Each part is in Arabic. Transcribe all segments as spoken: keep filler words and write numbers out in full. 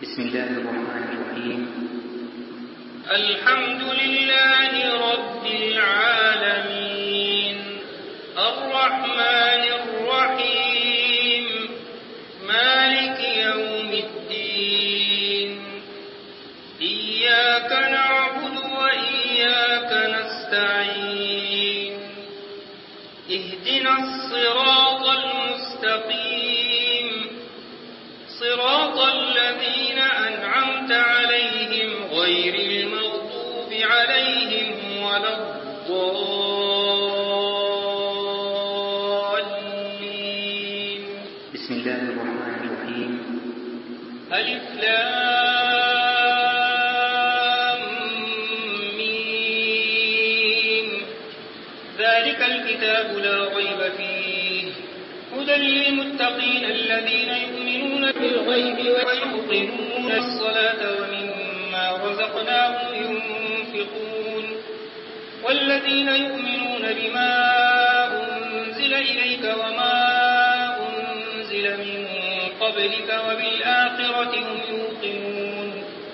بسم الله الرحمن الرحيم. الحمد لله رب العالمين الرحمن الرحيم مالك يوم الدين إياك نعبد وإياك نستعين اهدنا الصراط المستقيم صراط الذين أنعمت عليهم غير المغضوب عليهم ولا الضالين. بسم الله الرحمن الرحيم. ألف لام ميم ذلك الكتاب لا ريب فيه هدى للمتقين الذين يؤمنون بالغيب ويقيمون الصلاة ومما رزقناهم ينفقون والذين يؤمنون بما أنزل إليك وما أنزل من قبلك وبالآخرة هم يوقنون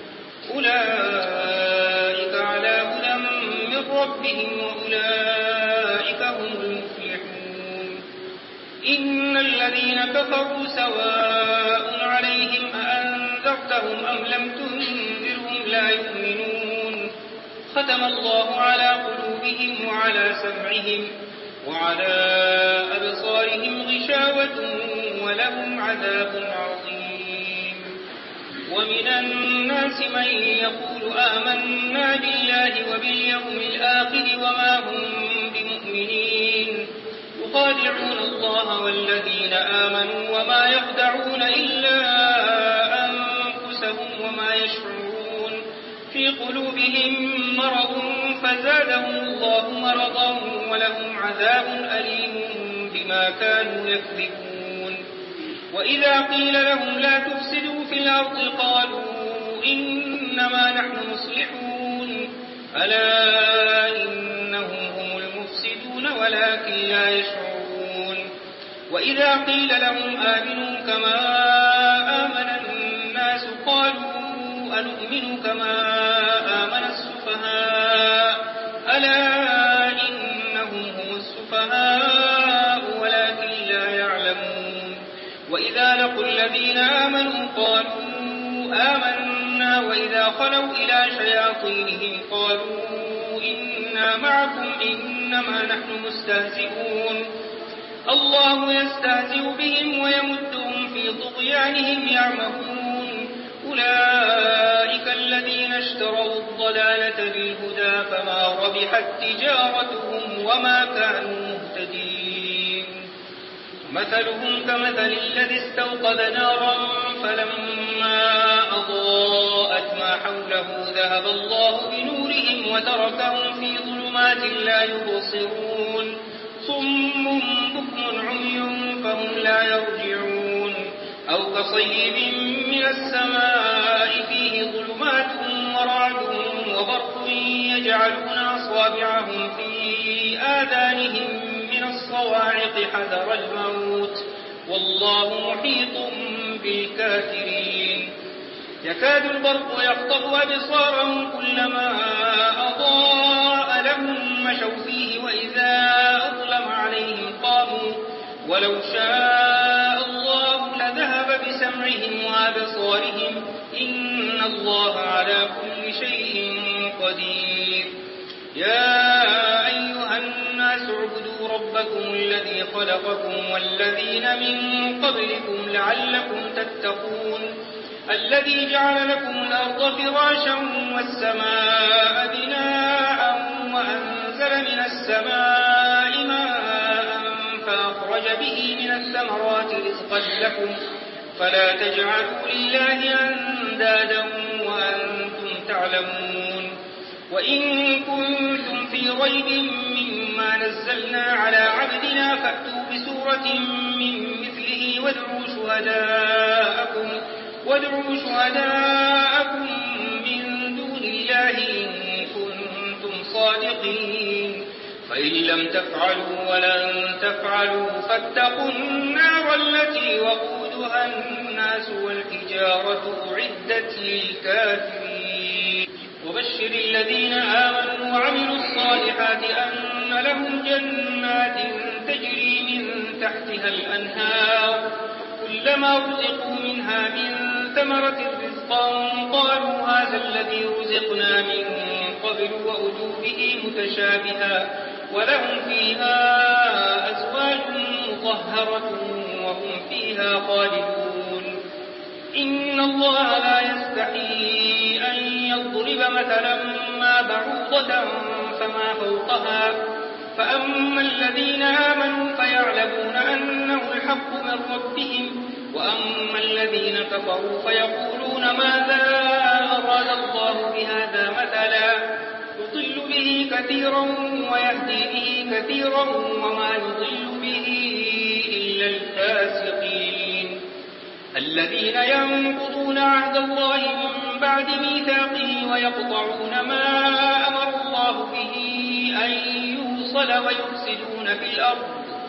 أولئك على هدى من ربهم وأولئك هم المفلحون. إن الذين كفروا سواء عليهم أأنذرتهم أم لم تنذرهم لا يؤمنون ختم الله على قلوبهم وعلى سمعهم وعلى أبصارهم غشاوة ولهم عذاب عظيم. ومن الناس من يقول آمنا بالله وباليوم الآخر وما هم بمؤمنين يخادعون الله والذين آمنوا وما يخدعون إلا أنفسهم وما يشعرون في قلوبهم مرض فزادهم الله مرضا ولهم عذاب أليم بما كانوا يكذبون. وإذا قيل لهم لا تفسدوا في الأرض قالوا إنما نحن مصلحون ألا إنهم هم المفسدون ولكن لا يشعرون. وإذا قيل لهم آمنوا كما آمن الناس قالوا أنؤمن كما آمن السفهاء ألا إنهم هم السفهاء ولكن لا يعلمون. وإذا لقوا الذين آمنوا قالوا آمنا وإذا خلوا إلى شياطينهم قالوا إنا معكم إنما نحن مستهزئون الله يستهزئ بهم ويمدهم في طغيانهم يعمهون. أولئك الذين اشتروا الضلالة بالهدى فما ربحت تجارتهم وما كانوا مهتدين. مثلهم كمثل الذي استوقد نارا فلما أضاءت ما حوله ذهب الله بنورهم وتركهم في ظلمات لا يبصرون صم بكم عمي فهم لا يرجعون. أو كصيب من السماء فيه ظلمات ورعد وبرق يجعلون أصابعهم في آذانهم من الصواعق حذر الموت والله محيط بالكافرين. يكاد البرق يخطف أبصارهم كلما أضاء لهم مشوا فيه وإذا أظلم عليهم قاموا ولو شاء الله لذهب بسمعهم وأبصارهم إن الله على كل شيء قدير. يا أيها الناس اعبدوا ربكم الذي خلقكم والذين من قبلكم لعلكم تتقون الذي جعل لكم الأرض فراشا والسماء بناء وأنزل من السماء ماء فأخرج به من الثمرات رزقا لكم فلا تجعلوا لله أندادا وأنتم تعلمون. وإن كنتم في ريب مما نزلنا على عبدنا فأتوا بسورة من مثله وادعوا شهداءكم وادعوا شهداءكم من دون الله إن كنتم صادقين فإن لم تفعلوا ولن تفعلوا فاتقوا النار التي وقودها وقودها الناس والحجارة أعدت للكافرين وبشر الذين آمنوا وعملوا الصالحات أن لهم جنات تجري من تحتها الأنهار كلما رزقوا منها من ثمرة رزقا قالوا هذا الذي رزقنا من قبل وأتوا به متشابها ولهم فيها أزواج مطهرة وهم فيها خالدون إن الله لا يستحيي أن يضرب مثلا ما بعوضة فما فوقها فأما الذين آمنوا فيعلمون أنه الحق من ربهم وأما الذين كفروا فيقولون ماذا أراد الله بهذا مثلا يضل به كثيرا ويهدي به كثيرا وما يضل به إلا الفاسقين الذين ينقضون عهد الله من بعد ميثاقه ويقطعون ما أمر الله به أن يوصل ويفسدون في الأرض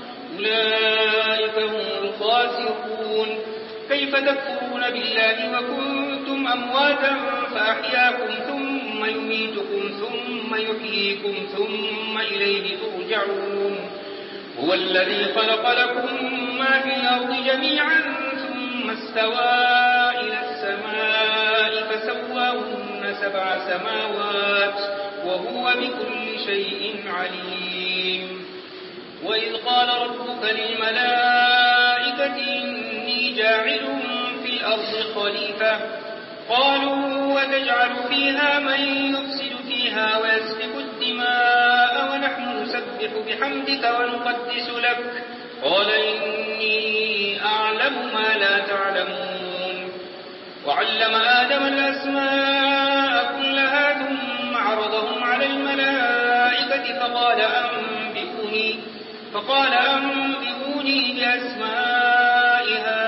أولئك هم الخاسرون كيف تكفرون بالله وكنتم أمواتا فأحياكم ثم يميتكم ثم يحييكم ثم إليه ترجعون هو الذي خلق لكم ما في الأرض جميعا ثم استوى إلى السماء فسواهن سبع سماوات وهو بكل شيء عليم وإذ قال ربك للملائكة إني جاعل في الأرض خليفة قالوا وتجعل فيها من يفسد فيها ويسفك الدماء ونحن نسبح بحمدك ونقدس لك قال إني أعلم ما لا تعلمون وعلم آدم الأسماء كلها ثم عرضهم على الملائكة فقال أنبئوني فقال أنبئوني بأسماء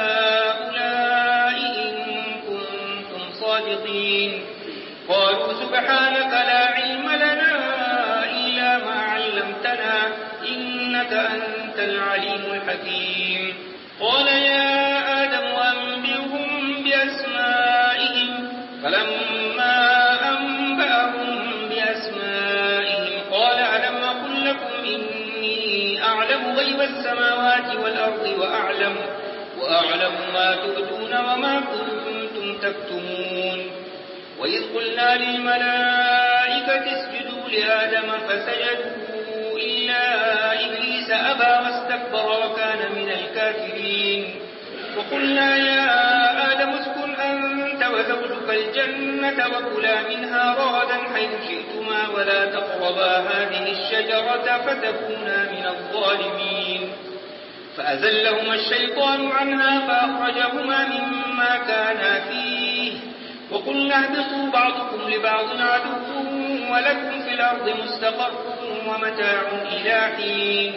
هؤلاء إن كنتم صادقين قالوا سبحانك لا علم لنا إلا ما علمتنا إنك أنت العليم الحكيم قال يا آدم أنبئهم بأسمائهم فلما أنبأهم بأسمائهم قال ألم أقل لكم إني أعلم غيب السماوات والأرض وأعلم, وأعلم ما تبدون وما كنتم تكتمون وإذ قلنا للملائكة اسجدوا لآدم فسجدوا إلا إبليس أبى واستكبر وكان من الكافرين وقلنا يا آدم اسكن أنت وزوجك الجنة وكلا منها رغدا حيث شئتما ولا تقربا هذه الشجرة فتكونا من الظالمين فأزلهما الشيطان عنها فأخرجهما مما كانا فيه وقلنا اهبطوا بعضكم لبعض عدو ولكم في الأرض مستقر ومتاع إلى حين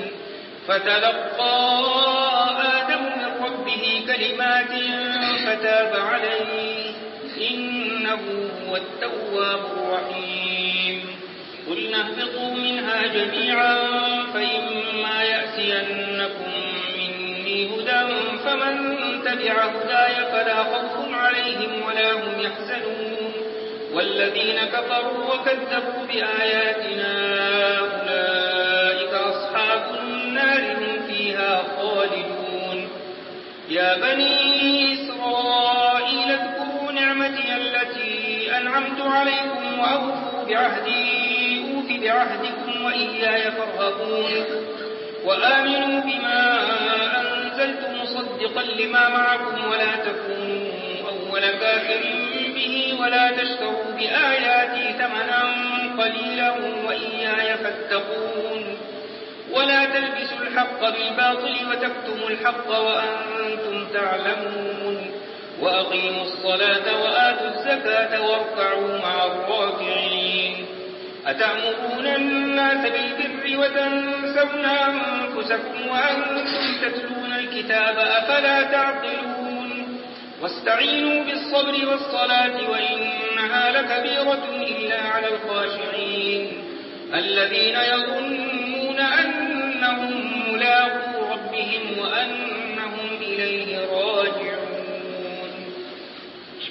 فتلقى آدم من ربه كلمات فتاب عليه إنه هو التواب الرحيم قلنا اهبطوا منها جميعا فإما يأتينكم مني هدى فمن تبع هداي فلا خوف عليهم ولا هم يحزنون والذين كفروا وكذبوا بآياتنا أولئك أصحاب النار هم فيها خالدون يا بني إسرائيل اذكروا نعمتي التي أنعمت عليكم وأوفوا بعهدي أوف بعهدكم وإياي فارهبون وآمنوا بما أنزلت مصدقا لما معكم ولا تكونوا أول كافر به ولا تشتروا بآياتي ثمنا قليلا وإياي فاتقون ولا تلبسوا الحق بالباطل وتكتموا الحق وأنتم تعلمون وأقيموا الصلاة وآتوا الزكاة واركعوا مع الراكعين أتأمرون الناس بالبر وتنسون أنفسكم وأنتم تتلون الكتاب أفلا تعقلون واستعينوا بالصبر والصلاة وإنها لكبيرة إلا على الخاشعين الذين يظنون أنهم ملاقو ربهم وأنهم إليه راجعون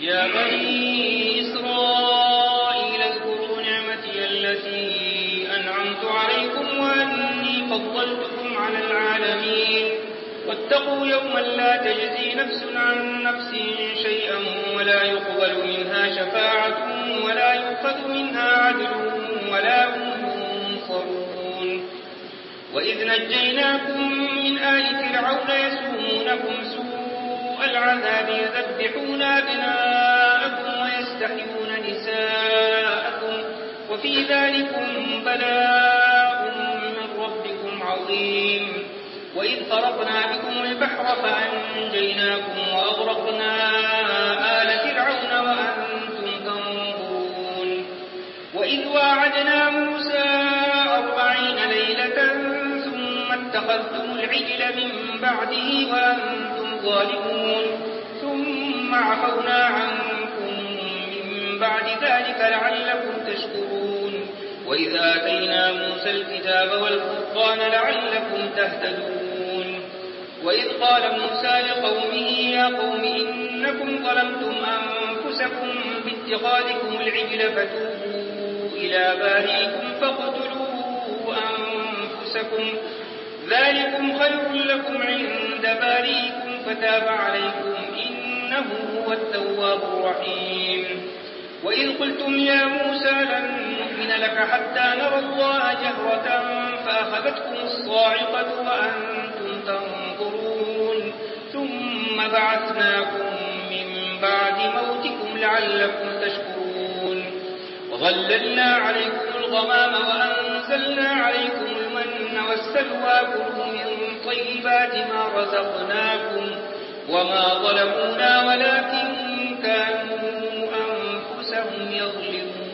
يا بني إسرائيل اذكروا نعمتي التي أنعمت عليكم وأني فضلتكم على العالمين واتقوا يوما لا تجزي نفس عن نفس شيئا ولا يقبل منها شفاعة ولا يؤخذ منها عدل ولا هم ينصرون. وإذ نجيناكم من آل فرعون يسومونكم سوء العذاب يذبحون أبناءكم ويستحيون نساءكم وفي ذلكم بلاء من ربكم عظيم. وإذ فرقنا بكم البحر فأنجيناكم وأغرقنا آل فرعون وأنتم تنظرون. وإذ واعدنا موسى أربعين ليلة ثم اتخذتم العجل من بعده وأنتم ظالمون ثم عفونا عنكم من بعد ذلك لعلكم تشكرون. وإذ آتينا موسى الكتاب والفرقان لعلكم تهتدون. وإذ قال موسى لقومه يا قوم إنكم ظلمتم أنفسكم باتخاذكم العجل فتوبوا إلى بارئكم فاقتلوا أنفسكم ذلكم خير لكم عند بارئكم فتاب عليكم إنه هو التواب الرحيم. وإذ قلتم يا موسى لن نؤمن لك حتى نرى الله جهرة فأخذتكم الصاعقة وأنتم تنظرون ثم بعثناكم من بعد موتكم لعلكم تشكرون. وظللنا عليكم الغمام وأنزلنا عليكم المن والسلوى كلوا من طيبات ما رزقناكم وما ظلمونا ولكن كانوا أنفسهم يظلمون.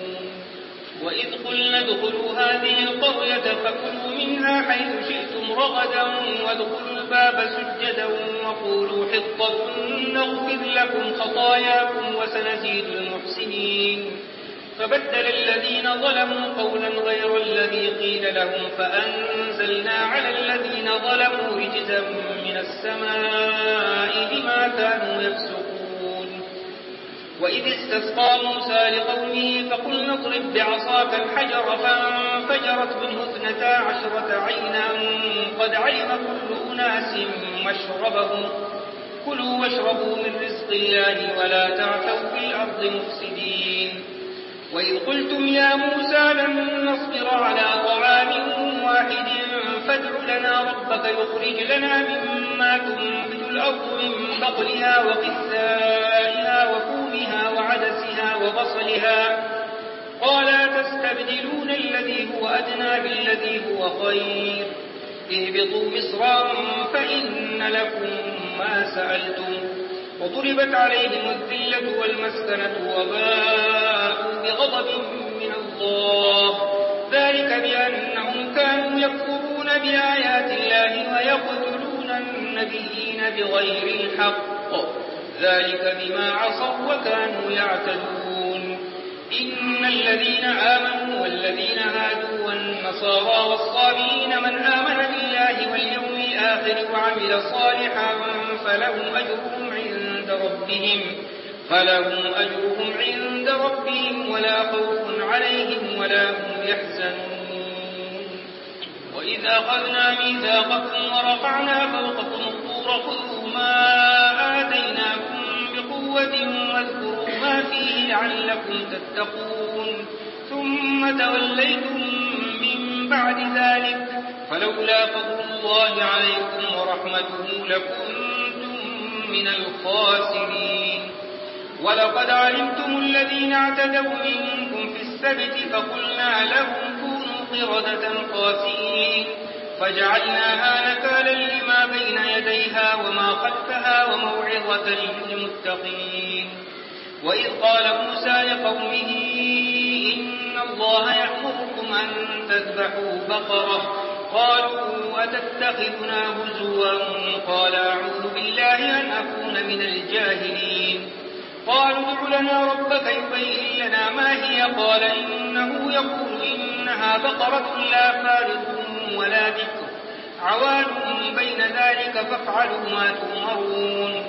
وإذ قلنا ادخلوا هذه القرية فكلوا منها حيث شئتم رغدا وادخلوا الباب سجدا وقولوا حطة نغفر لكم خطاياكم وسنزيد المحسنين. فبدل الذين ظلموا قولا غير الذي قيل لهم فأنزلنا على الذين ظلموا رجزا من السماء بما كانوا يفسقون. وإذ استسقى موسى لقومه فقلنا اضرب بعصاك الحجر فانفجرت منه اثنتا عشرة عينا قد علم كل أناس مشربهم كلوا واشربوا من رزق الله ولا تعثوا في الأرض مفسدين. وإذ قلتم يا موسى لن نصبر على طعام واحد فادع لنا ربك يخرج لنا مما تنبت الأرض من بقلها وقثائها وفومها وعدسها وبصلها قال تستبدلون الذي هو أدنى بالذي هو خير اهبطوا مصرا فإن لكم ما سألتم وضربت عليهم الذلة والمسكنة وباءوا بغضب من الله ذلك بأنهم كانوا يكفرون بآيات الله ويقتلون النبيين بغير الحق ذلك بما عصوا وكانوا يعتدون. إن الذين آمنوا والذين هادوا والنصارى والصابئين من آمن بالله واليوم الآخر وعمل صالحا فلهم أجرهم عند ربهم فلهم أجرهم عند ربهم ولا خوف عليهم ولا هم يحزنون. وإذ أخذنا ميثاقكم ورفعنا فوقكم الطور خذوا ما آتيناكم بقوة واذكروا ما فيه لعلكم تتقون ثم توليتم من بعد ذلك فلولا فضل الله عليكم ورحمته لكنتم من الخاسرين. ولقد علمتم الذين اعتدوا منكم في السبت فقلنا لهم كونوا قردة خاسئين فجعلناها نكالا لما بين يديها وما خلفها وموعظة للمتقين. وإذ قال موسى لقومه إن الله يأمركم أن تذبحوا بقرة قالوا أتتخذنا هزوا قال أعوذ بالله أن أكون من الجاهلين. قالوا ادع لنا ربك يبين لنا ما هي قال إنه يقول إنها بقرة لا فارض ولا بكر عوان بين ذلك فافعلوا ما تؤمرون.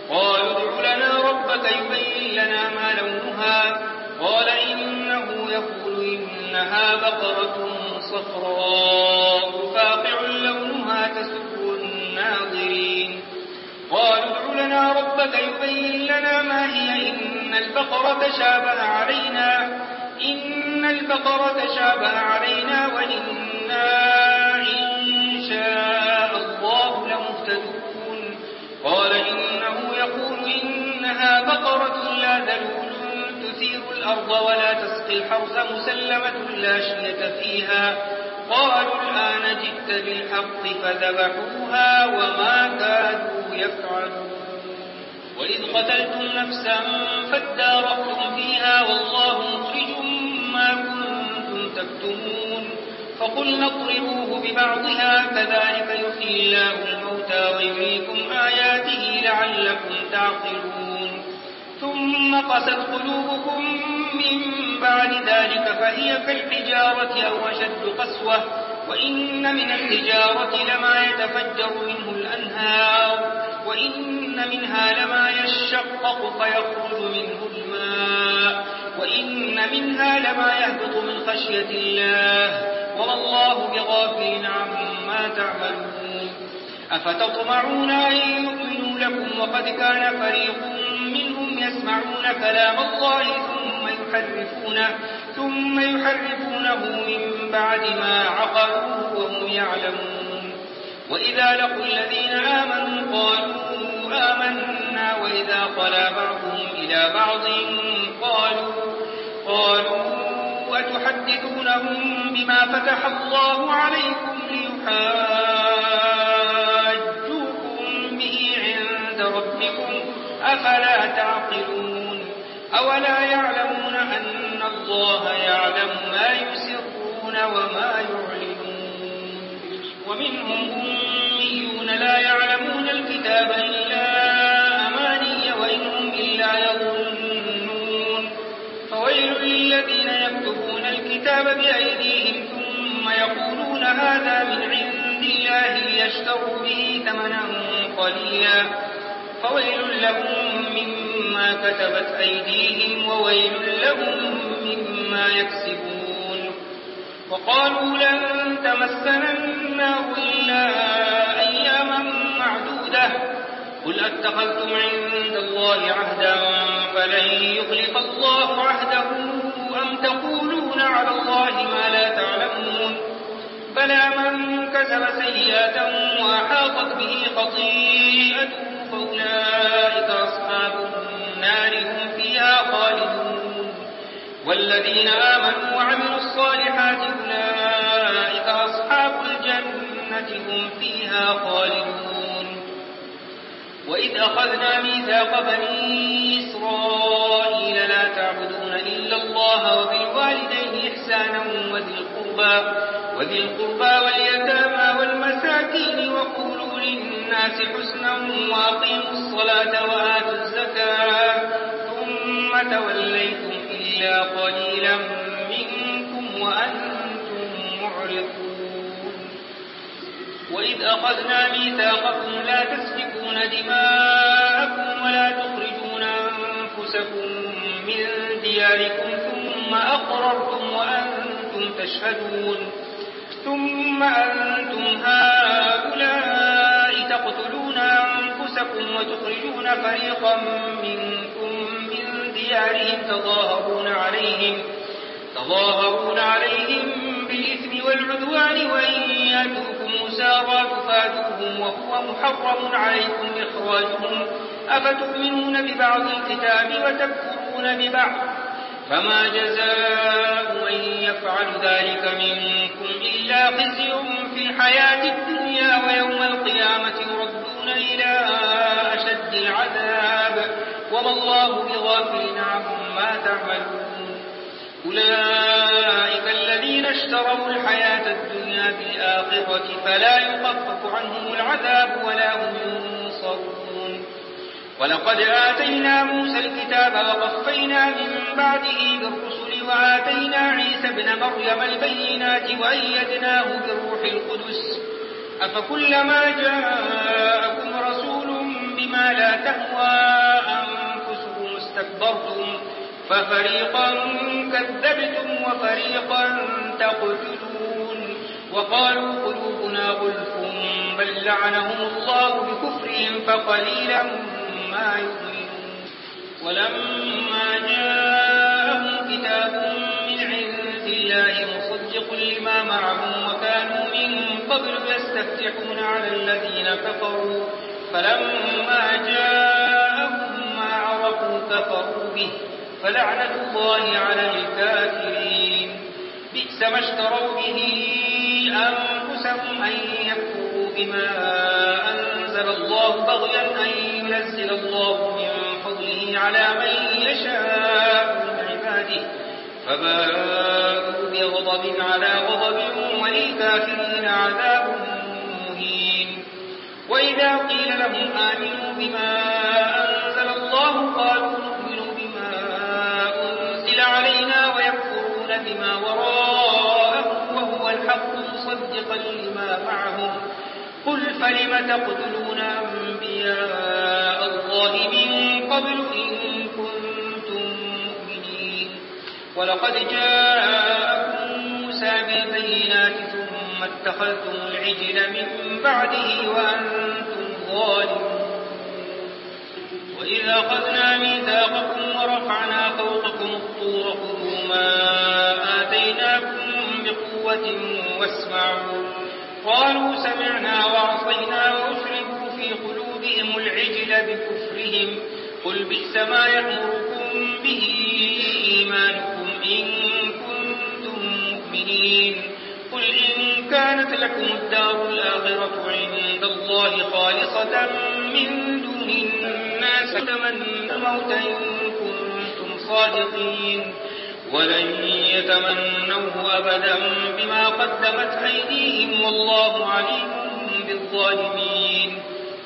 قالوا ادع لنا ربك يبين لنا ما لونها قال إنه يقول إنها بقرة صفراء فاقع لونها تسر الناظرين قالوا ادع لنا ربك يبين لنا ما هي إن البقرة تشابه علينا إن البقرة تشابه علينا وإنا إن شاء الله لمهتدون قال إنه يقول إنها بقرة لا ذلول تثير الأرض ولا تسقي الحرث مسلمة لا شية فيها قالوا الآن جئت بالحق فذبحوها وما كادوا يفعلون وإذ قتلتم نفسا فادارأتم فيها والله مخرج ما كنتم تكتمون فقلنا اضربوه ببعضها كذلك يحيي الله الموتى ويريكم آياته لعلكم تعقلون ثم قست قلوبكم من بعد ذلك فهي كالحجارة أو أشد قسوة وإن من الحجارة لما يتفجر منه الأنهار وإن منها لما يشقق فيخرج منه الماء وإن منها لما يهبط من خشية الله وما الله بغافل عما تعملون أفتطمعون أن يؤمنوا لكم وقد كان فريق منهم يسمعون كلام الله ثم يحرفونه ثم يحرفونه من بعد ما عقلوه وهم يعلمون وإذا لقوا الذين آمنوا قالوا آمنا وإذا خلا بعضهم إلى بعض قالوا قالوا أتحدثونهم بما فتح الله عليكم ليحاجوكم به عند ربكم أفلا تعقلون أولا يعلمون أن الله يعلم ما يسرون وما يعلنون ومنهم أميون لا يعلمون الكتاب إلا أماني وإنهم إلا يظنون فويل للذين يكتبون الكتاب بأيديهم ثم يقولون هذا من عند الله ليشتروا به ثمنا قليلا فويل لهم مما كتبت أيديهم وويل لهم مما يكسبون وقالوا لن تمسنا النار إلا أياما معدودة قل أتخذتم عند الله عهدا فلن يخلف الله عهده أم تقولون على الله ما لا تعلمون بلى من كسب سيئة وأحاطت به خطيئته فأولئك أصحاب النار هم فيها خالدون والذين آمنوا وعملوا الصالحات أولئك أصحاب الجنة هم فيها خالدون وإذ أخذنا ميثاق بني إسرائيل لا تعبدون إلا الله وبالوالدين إحسانا وذي القربى وذي القربى واليتامى والمساكين وقولوا للناس حسنا وأقيموا الصلاة وآتوا الزكاة ثم توليتم إلا قليلا منكم وأنتم معرضون وإذ أخذنا ميثاقكم لا تسفكون دماءكم ولا تخرجون أنفسكم من دياركم ثم أقررتم وأنتم تشهدون ثم أنتم هؤلاء تقتلون أنفسكم وتخرجون فريقا منكم من ديارهم تظاهرون عليهم تظاهرون عليهم بالإثم والعدوان وإن يأتوكم أسارى تفادوهم وهو محرم عليكم إخراجهم أفتؤمنون ببعض الكتاب وتكفرون ببعض فما جزاء من يفعل ذلك منكم إلا خزي في الحياة الدنيا ويوم القيامة يردون إلى أشد العذاب وما الله بغافل عما تعملون أولئك الذين اشتروا الحياة الدنيا بالآخرة فلا يخفف عنهم العذاب ولا هم ينصرون ولقد آتينا موسى الكتاب وقفينا من بعده بالرسل وآتينا عيسى ابن مريم البينات وأيدناه بالروح القدس أفكلما جاءكم رسول بما بما لا تهوى أنفسكم استكبرتم ففريقا كذبتم وفريقا تقتلون وقالوا قلوبنا غلف بل لعنهم الله بكفرهم فقليلا ما يؤمنون ولما جاءهم كتاب من عند الله مصدق لما معهم وكانوا من قبل يستفتحون على الذين كفروا فلما جاءهم ما عرفوا كفروا به فلعنة الله على الكافرين بئس ما اشتروا به أنفسهم أن يكفروا بما أنزل الله بغيا أن ينزل الله من فضله على من يشاء من عباده فباءوا بغضب على غضب وللكافرين عذاب مهين وإذا قيل لهم آمنوا بما أنزل الله قالوا نؤمن بما أنزل علينا ويكفرون بما وراءه وهو الحق مصدقا لما معهم قل فلم تقتلون أنبياء الله من قبل إن كنتم مؤمنين ولقد جاءكم موسى بالبينات ثم اتخذتم العجل من بعده وأنتم ظالمون وإذا أخذنا ميثاقكم ورفعنا فوقكم الطور خذوا ما آتيناكم بقوة واسمعوا قالوا سمعنا وعصينا وأشربوا في قلوبهم العجل بكفرهم قل بئس ما يأمركم به إيمانكم إن كنتم مؤمنين قل إن كانت لكم الدار الآخرة عند الله خالصة من دون الناس تمنوا الموت إن كنتم صادقين ولن يتمنوه أبدا بما قدمت أيديهم والله عليم بالظالمين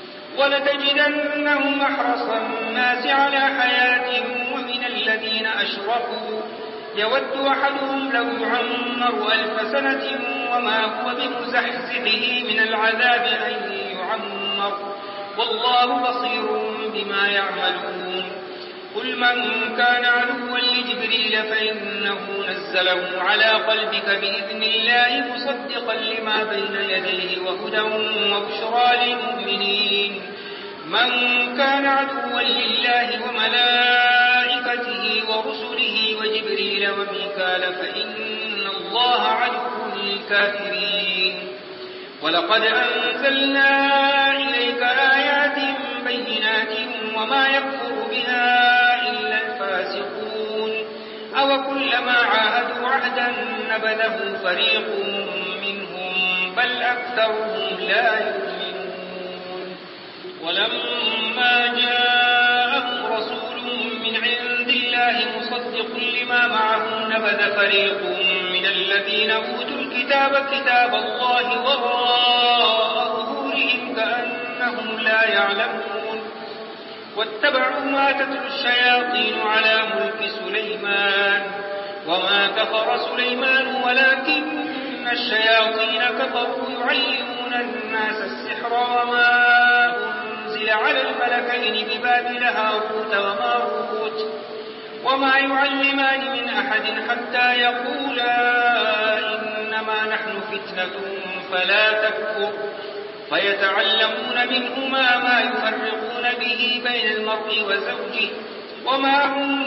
ولتجدنهم أحرص الناس على حياة ومن الذين أشركوا يود أحدهم لو يعمر ألف سنة وما هو بمزحزحه من العذاب أن يعمر والله بصير بما يعملون قل من كان عدوا لجبريل فإنه نزله على قلبك بإذن الله مصدقا لما بين يديه وهدى وبشرى للمؤمنين من كان عدوا لله وملائكته ورسله وجبريل وميكال فإن الله عدو للكافرين ولقد أنزلنا إليك آيات بينات وما يكفر بها إلا الفاسقون أو كلما عاهدوا عهدا نبذه فريق منهم بل أكثرهم لا يؤمنون ولما جاءهم رسول من عند الله مصدق لما معهم نبذ فريق من الذين أوتوا الكتاب كتاب الله وراء ظهورهم كأنهم لا يعلمون واتبعوا ما تتلو الشياطين على ملك سليمان وما كفر سليمان ولكن الشياطين كفروا يعلمون الناس السحر وما أنزل على الملكين ببابل هاروت وماروت وما يعلمان من أحد حتى يقولا إنما نحن فتنة فلا تكفر فيتعلمون منهما ما يفرقون به بين المرء وزوجه وما هم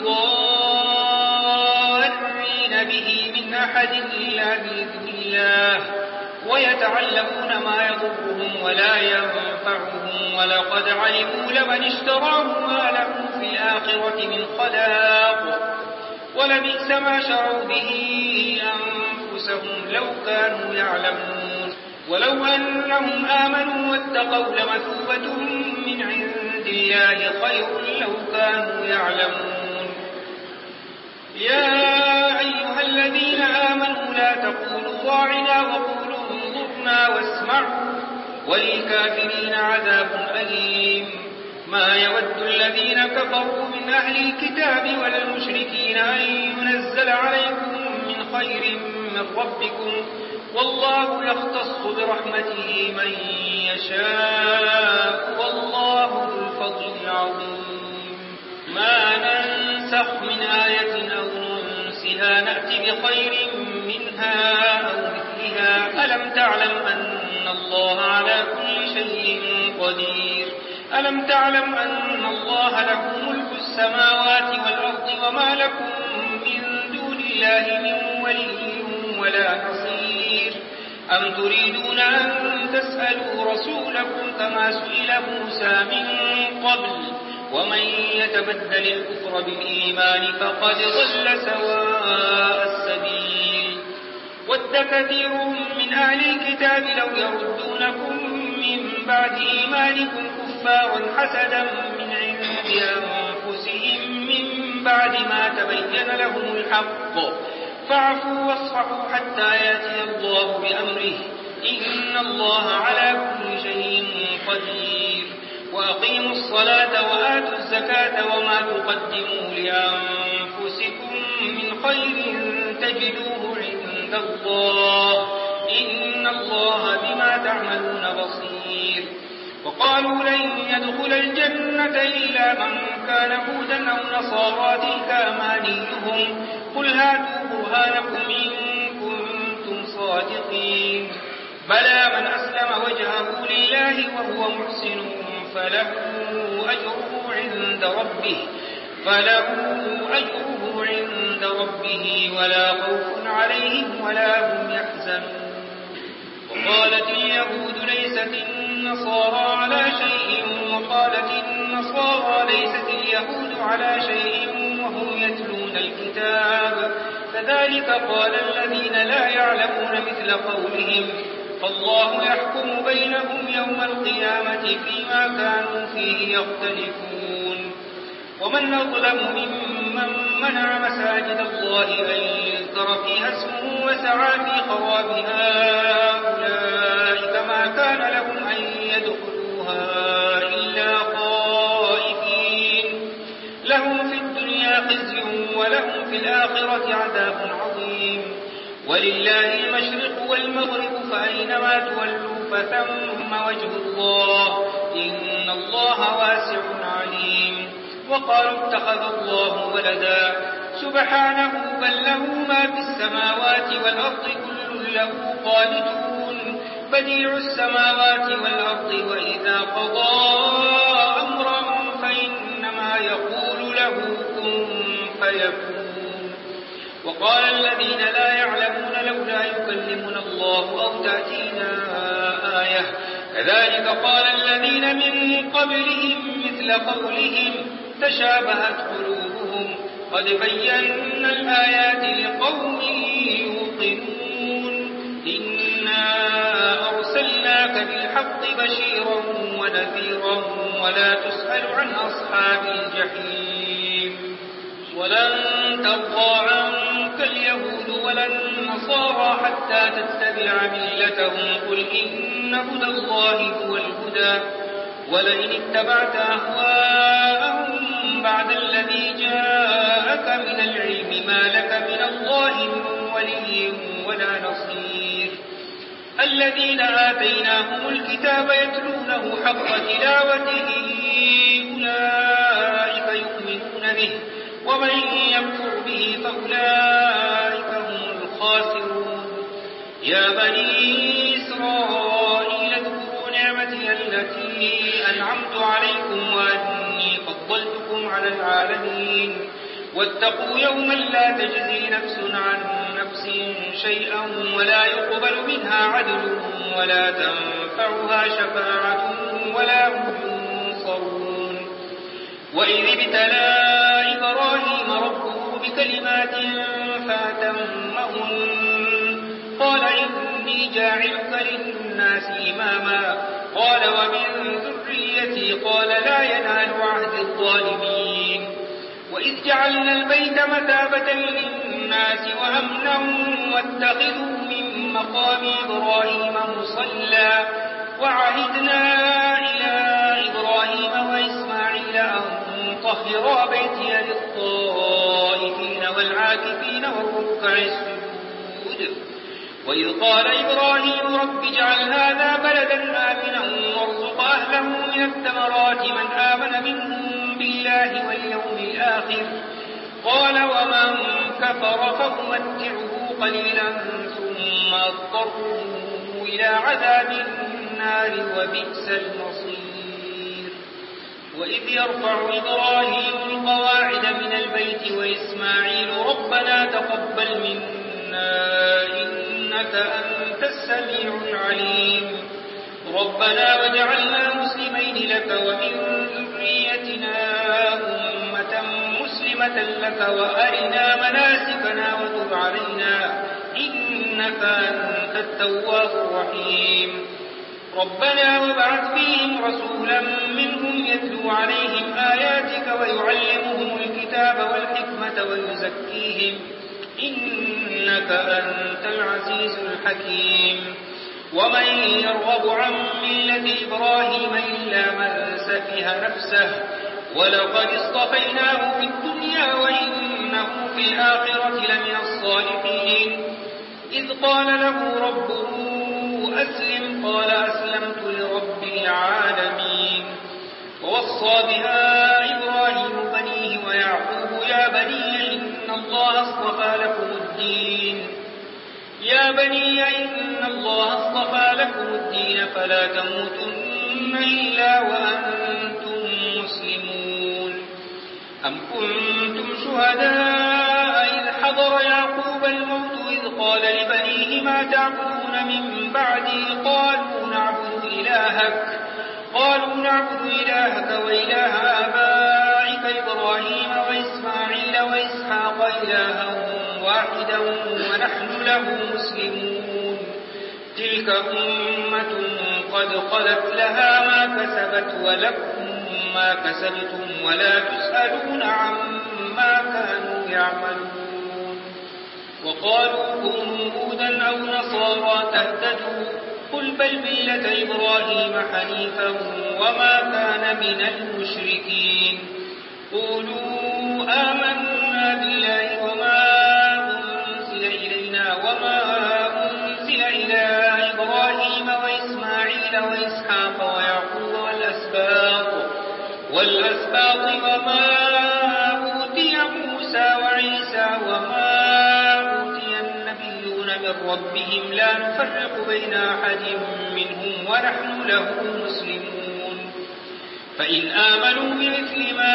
بضارين به من أحد إلا بإذن الله ويتعلمون ما يضرهم ولا ينفعهم ولقد علموا لمن اشتراه ما له في الآخرة من خلاق ولبئس ما شروا به أنفسهم لو كانوا يعلمون ولو أنهم آمنوا واتقوا لمثوبة من عند الله خير لو كانوا يعلمون يا أيها الذين آمنوا لا تقولوا راعنا وقولوا انظرنا واسمعوا وللكافرين عذاب أليم ما يود الذين كفروا من أهل الكتاب ولا المشركين أن ينزل عليكم من خير من ربكم والله يختص برحمته من يشاء والله ذو الفضل العظيم. ما ننسخ من آية أو ننسها نأتي بخير منها أو مثلها. ألم تعلم أن الله على كل شيء قدير؟ ألم تعلم أن الله له ملك السماوات والأرض وما لكم من دون الله من ولي ولا نصير؟ أم تريدون أن تسألوا رسولكم كما سئل موسى من قبل؟ ومن يتبدل الكفر بالإيمان فقد ضل سواء السبيل. ود كثير من أهل الكتاب لو يردونكم من بعد إيمانكم كفارا حسدا من عند أنفسهم من بعد ما تبين لهم الحق فاعفوا واصفحوا حتى يأتي الله بأمره إن الله على كل شيء قدير. وأقيموا الصلاة وآتوا الزكاة وما تقدموا لأنفسكم من خير تجدوه عند الله إن الله بما تعملون بصير. وقالوا لن يدخل الجنة إلا من كان هودا أو نصارى تلك أمانيهم قل هاتوا برهانكم إن كنتم صادقين. بلى من أسلم وجهه لله وهو محسن فله أجره عند ربه فله أجره عند ربه ولا خوف عليهم ولا هم يحزنون. وقالت اليهود ليست النصارى على شيء وقالت النصارى ليست اليهود على شيء وهم يتلون الكتاب كذلك قال الذين لا يعلمون مثل قولهم فالله يحكم بينهم يوم القيامة فيما كانوا فيه يختلفون. ومن أظلم ممن منع مساجد الله أن يذكر فيها اسمه وسعى في خرابها أولئك ما كان لهم أن يدخلوها إلا خائفين لهم في الدنيا خزي ولهم في الآخرة عذاب عظيم. ولله المشرق والمغرب فأينما تولوا فثم وجه الله إن الله واسع عليم. وقالوا اتخذ الله ولدا سبحانه بل له ما في السماوات والأرض كل له قانتون بديع السماوات والأرض وإذا قضى أمرا فإنما يقول له كن فيكون. وقال الذين لا يعلمون لولا يكلمنا الله أو تأتينا آية كذلك قال الذين من قبلهم مثل قولهم تشابهت قلوبهم قد بينا الآيات لقوم يوقنون. إنا أرسلناك بالحق بشيرا ونذيرا ولا تسأل عن أصحاب الجحيم. ولن ترضى عنك اليهود ولا النصارى حتى تتبع ملتهم قل إن هدى الله هو الهدى ولئن اتبعت أهواءهم بعد الذي جاءك من العلم ما لك من الله من ولي ولا نصير. الذين آتيناهم الكتاب يتلونه حق تلاوته أولئك يؤمنون به ومن يكفر به فأولئك هم الخاسرون. يا بني إسرائيل اذكروا نعمتي التي أنعمت عليكم وأني فضلتكم على العالمين واتقوا يوما لا تجزي نفس عن نفس شيئا ولا يقبل منها عدل ولا تنفعها شفاعة ولا هم ينصرون. وإذ ابتلى إبراهيم ربه بكلمات فأتمهن قال إني جاعلك للناس إماما قال ومن ذريتي قال لا ينال عهد الظالمين. وإذ جعلنا البيت مثابة للناس وأمنا واتخذوا من مقام إبراهيم مصلى وعهدنا إلى إبراهيم وإسماعيل أن طهرا بيتي للطائفين والعاكفين والركع السجود. وإذ قال إبراهيم رب اجعل هذا بلدا آمنا وارزق أهله من الثمرات من آمن منهم بالله واليوم الآخر قال ومن كفر فأمتعه قليلا ثم أضطره إلى عذاب النار وبئس المصير. وإذ يرفع إبراهيم القواعد من البيت وإسماعيل ربنا تقبل منا إنك أنت السميع العليم ربنا واجعلنا مسلمين لك ومن ذريتنا أمة مسلمة لك وأرنا مناسكنا وتب علينا إنك أنت التواب الرحيم ربنا وابعث فيهم رسولا منهم يتلو عليهم آياتك ويعلمهم الكتاب والحكمة ويزكيهم إنك أنت العزيز الحكيم. ومن يرغب عن ملة إبراهيم إلا من سفه نفسه ولقد اصطفيناه في الدنيا وإنه في الآخرة لمن الصالحين. إذ قال له ربه أسلم قال أسلمت لرب العالمين. ووصى بها إبراهيم بنيه ويعقوب يا بني إن الله اصطفى لكم الدين يا بني إن الله اصطفى لكم الدين فلا تموتن إلا وأنتم مسلمون. أم كنتم شهداء إذ حضر يعقوب الموت إذ قال لبنيه ما تعبدون من بعدي قالوا نعبد إلهك قالوا نعبد إلهك وإله آبائك إبراهيم وإسماعيل وإسحاق إلها واحدا ونحن له مسلمون. تلك أمة قد خلت لها ما كسبت ولكم ما كسبتم ولا تسألون عما كانوا يعملون. وقالوا كونوا هودا أو نصارى تهتدوا قل بل ملة إبراهيم حنيفا وما كان من المشركين. قولوا آمنا بالله وما أنزل إلينا وما أنزل إلى إبراهيم وإسماعيل وإسحاق ويعقوب والأسباط والأسباط وما أوتي موسى وعيسى وما أوتي النبيون من ربهم لا نفرق بين أحد منهم ونحن له مسلمون. فإن آمنوا بمثل ما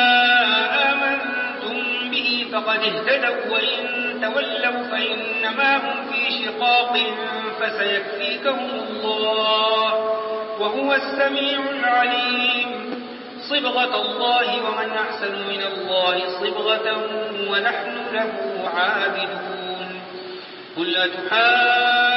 آمنتم به فقد اهتدوا وإن تولوا فإنما هم في شقاق فسيكفيكهم الله وهو السميع العليم. صبغة الله ومن أحسن من الله صبغة ونحن له عابدون. قل أتحاجوننا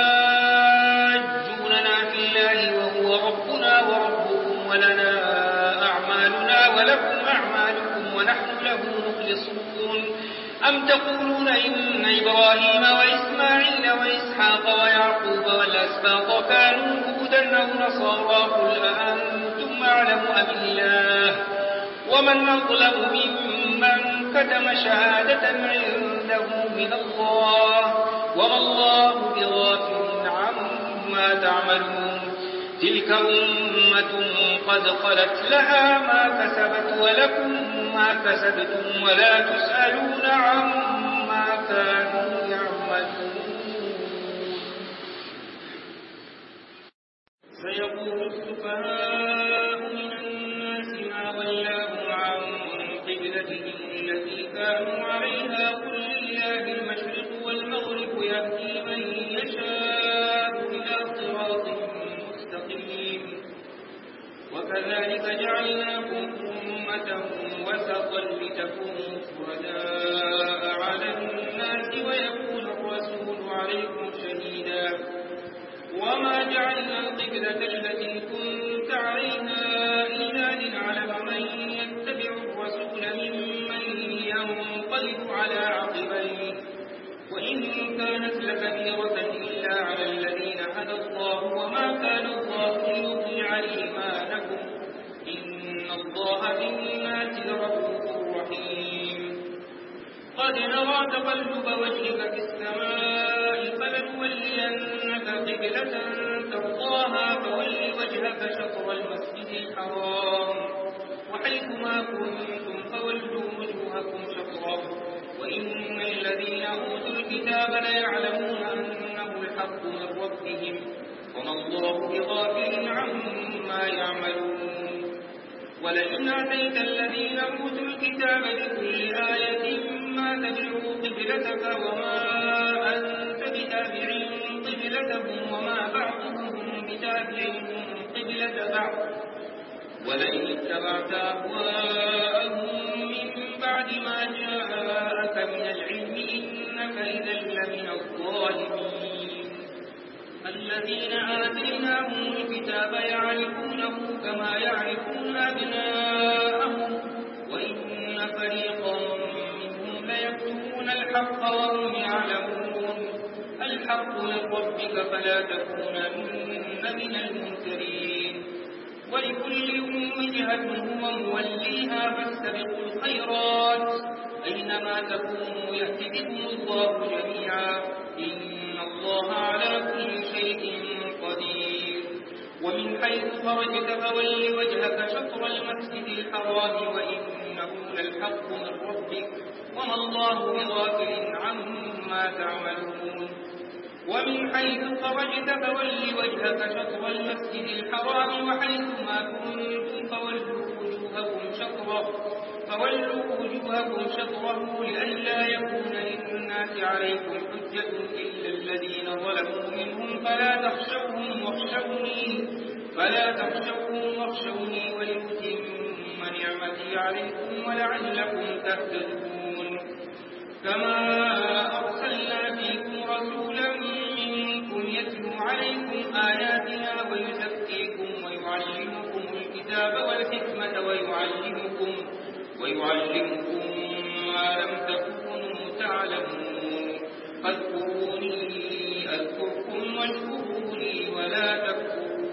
في الله وهو ربنا وربكم ولنا أعمالنا ولكم أعمالكم ونحن له مخلصون. أم تقولون إن إبراهيم وإسماعيل وإسحاق ويعقوب والأسباط كانوا هودا أو نصارى قل أأنتم أعلم أم الله ومن أظلم ممن كتم شهادة عنده من الله وما الله بغافل عما تعملون. تلك أمة قد خلت لها ما كسبت ولكم ما كسبتم ولا تسألون عما كانوا يعملون. سيقول السفهاء من الناس ما ولاهم عن قبلتهم التي كانوا عليها قل لله المشرق والمغرب يهدي من يشاء إلى صراط مستقيم. وكذلك جعلناكم أمة وسطا لتكونوا شهداء على الناس ويكون الرسول عليكم شهيدا. وما جعلنا القبلة التي كنت عليها إلا لنعلم من يتبع الرسول ممن ينقلب على عقبيه وإن كانت لكبيرة إلا على الذين هدى الله وما كان الله ليضيع إيمانكم إن الله بالناس لرؤوف رحيم. قد نرى تقلب وجهك في السماء فلنولينك فلنولينك قبلة ترضاها فول وجهك شطر المسجد الحرام وحيث ما كنتم فولوا وجوهكم شطره وإن الذين أوتوا الكتاب ليعلمون أنه الحق من ربهم وما الله بغافل عما يعملون ولئن أتيت الذين أوتوا الكتاب بكل آية ما تبعوا قبلتك وما أنت بتابع قبلتهم وما بعضهم بتابع قبلة بعض ولئن اتبعت أهواءهم من بعد ما جاءك من العلم إنك إذا لمن الظالمين الذين آتيناهم الكتاب يعرفونه كما يعرفون أبناءهم وإن فريقا منهم ليكتمون الحق وهم يعلمون الحق من ربك فلا تكونن من الممترين ولكل وجهة هو موليها فاستبقوا الخيرات أينما تكونوا يأتي بكم الله جميعا إن الله على كل شيء قدير ومن حيث خرجت فول وجهك شطر المسجد الحرام وإنه للحق من ربك وما الله بغافل عما تعملون ومن حيث خرجت فول وجهك شطر المسجد الحرام وحيث ما كنتم فولوا وجوهكم شطره فولوا وجوهكم شطره لئلا يكون للناس عليكم حجة إلا الذين ظلموا منهم فلا تخشوهم واخشوني فلا تخشوهم واخشوني ولأتم نعمتي عليكم ولعلكم تهتدون كما أرسلنا فيكم رسولا منكم يتلو عليكم آياتنا ويزكيكم ويعلمكم الكتاب والحكمة ويعلمكم ويعلمكم ما لم تكونوا تعلمون فاذكروني أذكركم واشكروا لي ولا تكفرون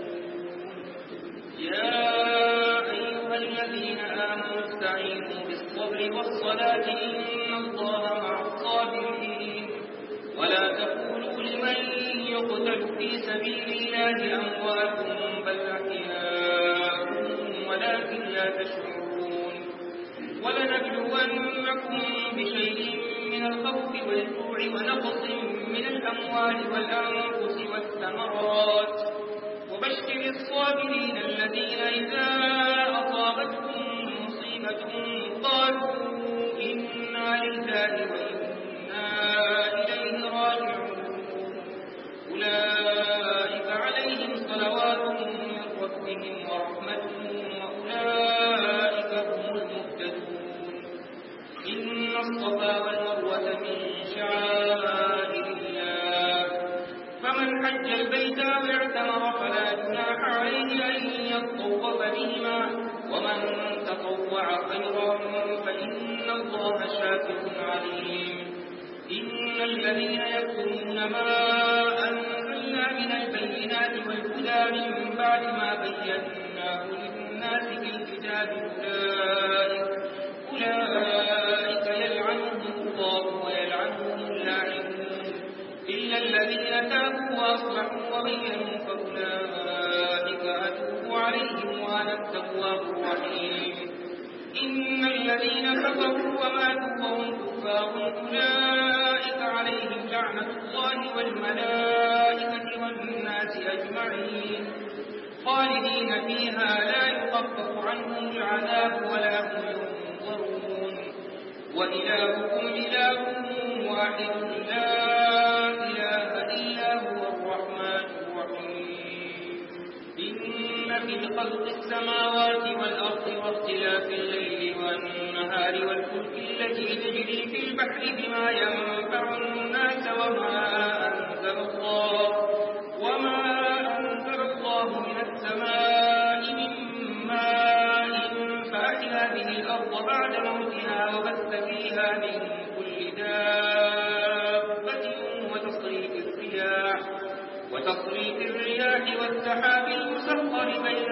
يا أيها الذين آمنوا استعينوا بالصبر والصلاة إن الله مع الصابرين ولا تقولوا لمن يقتل في سبيل الله أموات بل أحياء ولكن لا تشعرون ولنبلونكم بشيء من الخوف والجوع ونقص من الأموال والأنفس والثمرات وبشر الصابرين الذين إذا أصابتهم مصيبة قالوا إنا لله وإنا إليه راجعون أولئك عليهم صلوات من ربهم ورحمة وأولئك هم المهتدون إن الصفا والمروة من شعائر الله فمن حج البيت أو اعتمر فلا جناح عليه أن يطوف بهما ومن تطوع خيرا فإن الله شاكر عليم إن الذين يكتمون ما أنزلنا من البينات والهدى من بعد ما بيناه للناس في الكتاب أولئك أولئك يلعنهم الله ويلعنهم اللاعنون إلا الذين تابوا وأصلحوا وبينوا فأولئك أتوب عليهم وأنا التواب الرحيم إن الذين كفروا وماتوا وهم كفار أولئك عليهم لعنة الله والملائكة والناس أجمعين خالدين فيها لا يخفف عنهم العذاب ولا هم ينظرون وإلهكم إله واحد لا إله إلا هو الرحمن الرحيم إن في خلق السماوات والأرض واختلاف الليل والنهار والفلك التي تجري في البحر بما ينفع الناس وما أنزل الله وما أنزل الله من السماء من ماء فأحيا به الأرض بعد موتها وبث فيها من كل دابة وتصريف الرياح وتصريف الرياح والسحاب المسخر بين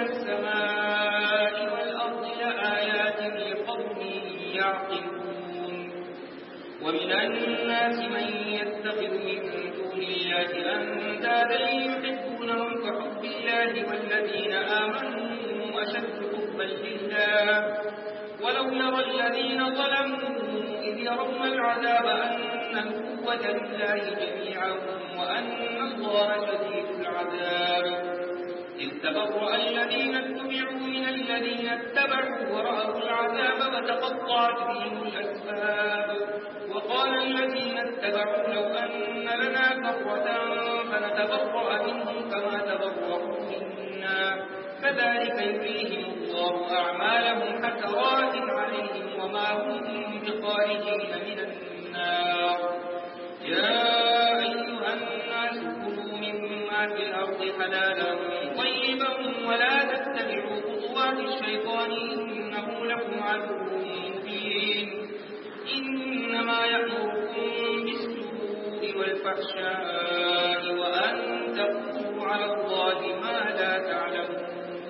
السماء والأرض لآيات لقوم يعقلون ومن الناس من يتخذ من دون الله أندادا يحبونهم كحب الله والذين آمنوا أشد حبا لله ولو يرى الذين ظلموا إذ يرون العذاب أن القوة لله جميعا وأن الله شديد العذاب إذ تبرأ الذين اتبعوا من الذين اتبعوا ورأوا العذاب وتقطعت بهم الأسباب وقال الذين اتبعوا لو أن لنا كرة فنتبرأ منهم كما تبرأوا منا كذلك يريهم الله أعمالهم حسرات عليهم وما هم بخارجين من النار يا أيها الناس كلوا مما في الأرض حلالا طيبا ولا تتبعوا خطوات الشيطان إنه لكم عدو مبين إنما يأمركم بالسوء والفحشاء وأن تقولوا على الله ما لا تعلمون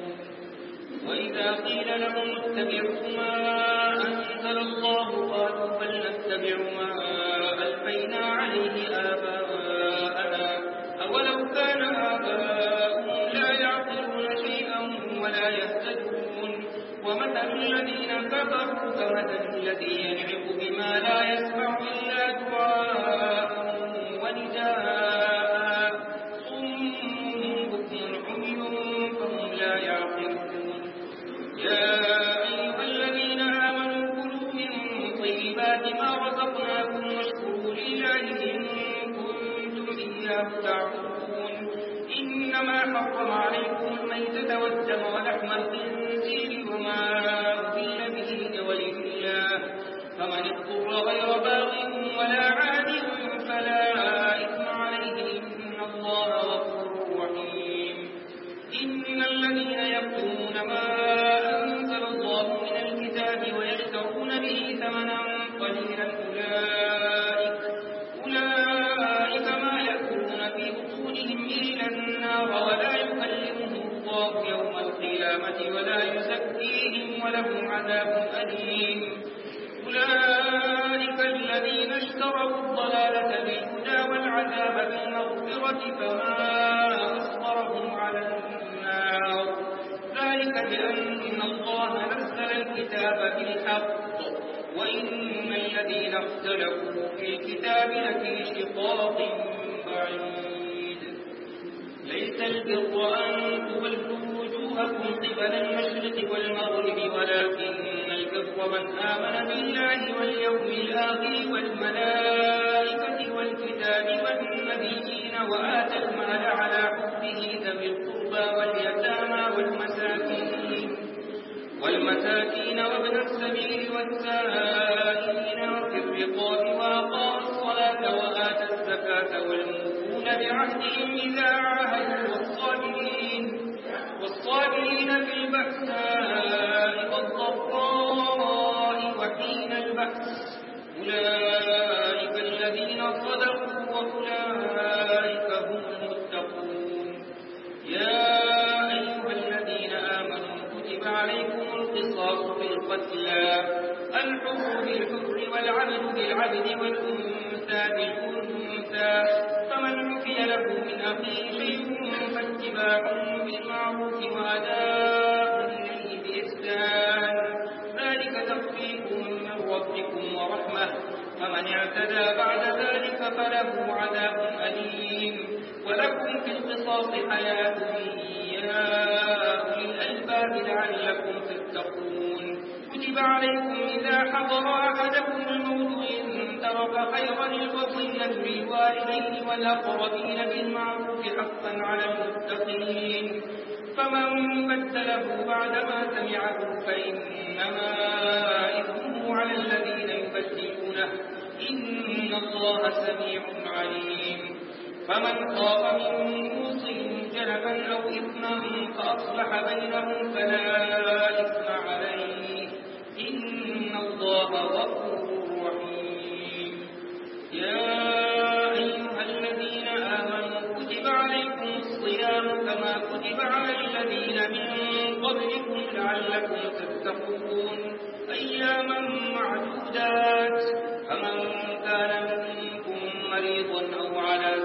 وإذا قيل لهم اتبعوا ما أنزل الله قالوا بل نتبع ما ألفينا عليه آباءنا أولو كان آباؤهم لا يعقلون شيئا ولا يهتدون ومثل الذين كفروا كمثل الذي ينعق بما لا يسمع إلا دعاء ونداء صم بكم عمي فهم لا يعقلون يا أيها الذين آمنوا كلوا من طيبات ما رزقناكم واشكروا لله إن كنتم إياه تعبدون إنما حرم عليكم الميتة والدم ولحم الخنزير وما أهل به لغير الله فمن اضطر غير باغ ولا عاد فلا إثم عليه إن الله غفور رحيم إن الذين يكتمون ما أنزل الله من الكتاب ويشترون به ثمنا قليلا أولئك أولئك ما يأكلون في بطونهم إلا النار ولا يكلمهم الله يوم القيامة ولا يزكيهم ولهم عذاب أليم أولئك الذين اشتروا الضلالة بالهدى والعذاب بالمغفرة فما أصبرهم على النار ذلك بأن الله نزل الكتاب بالحق وإن الذين اختلفوا في الكتاب لفي شقاق بعيد ليس البر أن تولوا وجوهكم قبل المشرق والمغرب ولكن البر من آمن بالله واليوم الآخر والملائكة والكتاب والنبيين وآتى المال على حبه ذوي القربى واليتامى والمساكين والمساكين وابن السبيل والسائلين وفي الرقاب وأقام الصلاة وآتى الزكاة والموفون بعهدهم إذا عاهدوا والصابرين والصابرين في البأساء والضراء وحين البأس أولئك الذين صدقوا وأولئك هم المتقون يا أيها الذين آمنوا كتب عليكم القصاص في القتلى الحر بالحر والعبد بالعبد والأنثى بالأنثى فمن عفي له من أخيه شيء فاتباع بالمعروف وأداء إليه بإحسان ذلك تخفيف من ربكم ورحمة فمن اعتدى بعد ذلك فله عذاب أليم ولكم في القصاص حياة يا أولي الألباب لعلكم تتقون كتب عليكم إذا حضر أحدكم الموت إن ترك خيرا الوصية بالوالدين والأقربين بالمعروف حقا على المتقين فمن بدله بعدما سمعه فإنما إثمه على الذين يبدلونه إن الله سميع عليم فمن خاف من موص جنفا أو إثما فأصلح بينهم فلا إثم عليه إن الله غفور رحيم يا أيها الذين آمنوا كتب عليكم الصيام كما كتب على الذين من قبلكم لعلكم تتقون أياما معدودات فمن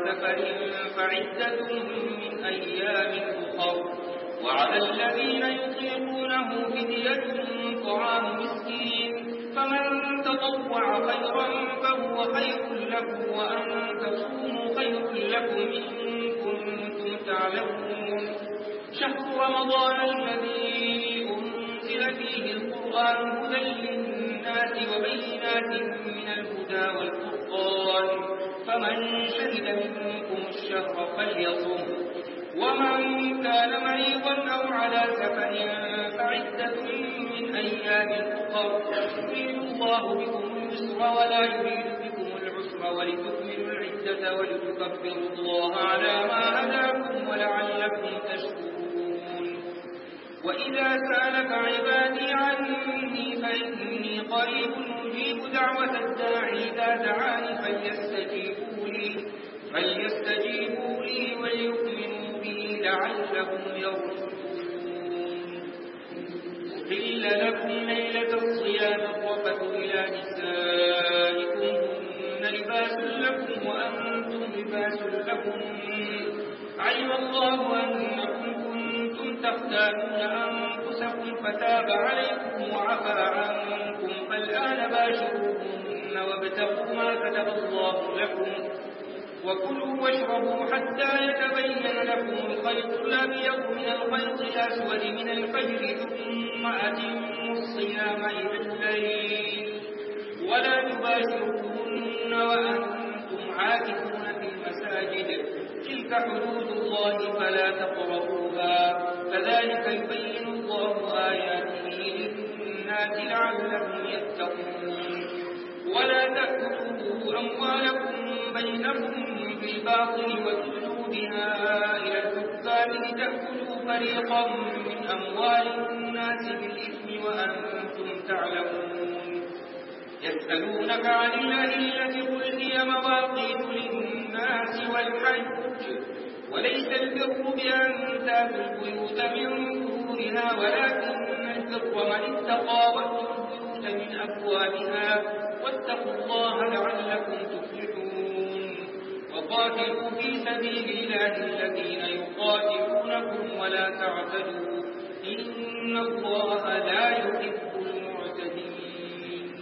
سفر فعدة من أيام أخر وعلى الذين يطيقونه فدية طعام مسكين فمن تطوع خيرا فهو خير له وأن تصوموا خير لكم إن كنتم تعلمون شهر رمضان الذي أنزل فيه القرآن هدى للناس وبينات من الهدى والفرقان فمن شهد منكم الشهر فليصم ومن كان مريضا أو على سفر فعدة من أيام أخر يريد الله بكم اليسر ولا يريد بكم العسر ولتكملوا العدة ولتكبروا الله على ما هداكم ولعلكم تشكرون وإذا سألك عبادي عني فإني قريب أجيب دعوة الداعي إذا دعاني فليستجيبوا لي فليستجيبوا لي وليؤمنوا بي لعلهم يرشدون أحل لكم ليلة الصيام الرفث إلى نسائكم هن لباس لكم وأنتم لباس لكم علم الله أنكم كنتم تختانون أنفسكم فتاب عليكم وعفى عنكم فالآن باشروهن وابتغوا ما كتب الله لكم وكلوا واشربوا حتى يتبين لكم الخيط الأبيض من الخيط الأسود من الفجر ثم أتموا الصيام إلى الليل ولا تباشروهن وأنتم عاكفون في المساجد تلك حدود الله فلا تقربوها كذلك يبين الله آياته للناس لعلهم يتقون ولا تأكلوا أموالكم بينكم بالباطل وتدلوا بها إلى الحكام لتأكلوا فريقا من أموال الناس بالإثم وأنتم تعلمون يسألونك عن الأهلة قل هي مواقيت للناس والحج وليس البر بأن تأتوا البيوت من ظهورها ولكن البر من اتقى وأتوا البيوت من أبوابها واتقوا الله لعلكم تفلحون وقاتلوا في سبيل الله الذين يقاتلونكم ولا تعتدوا إن الله لا يحب المعتدين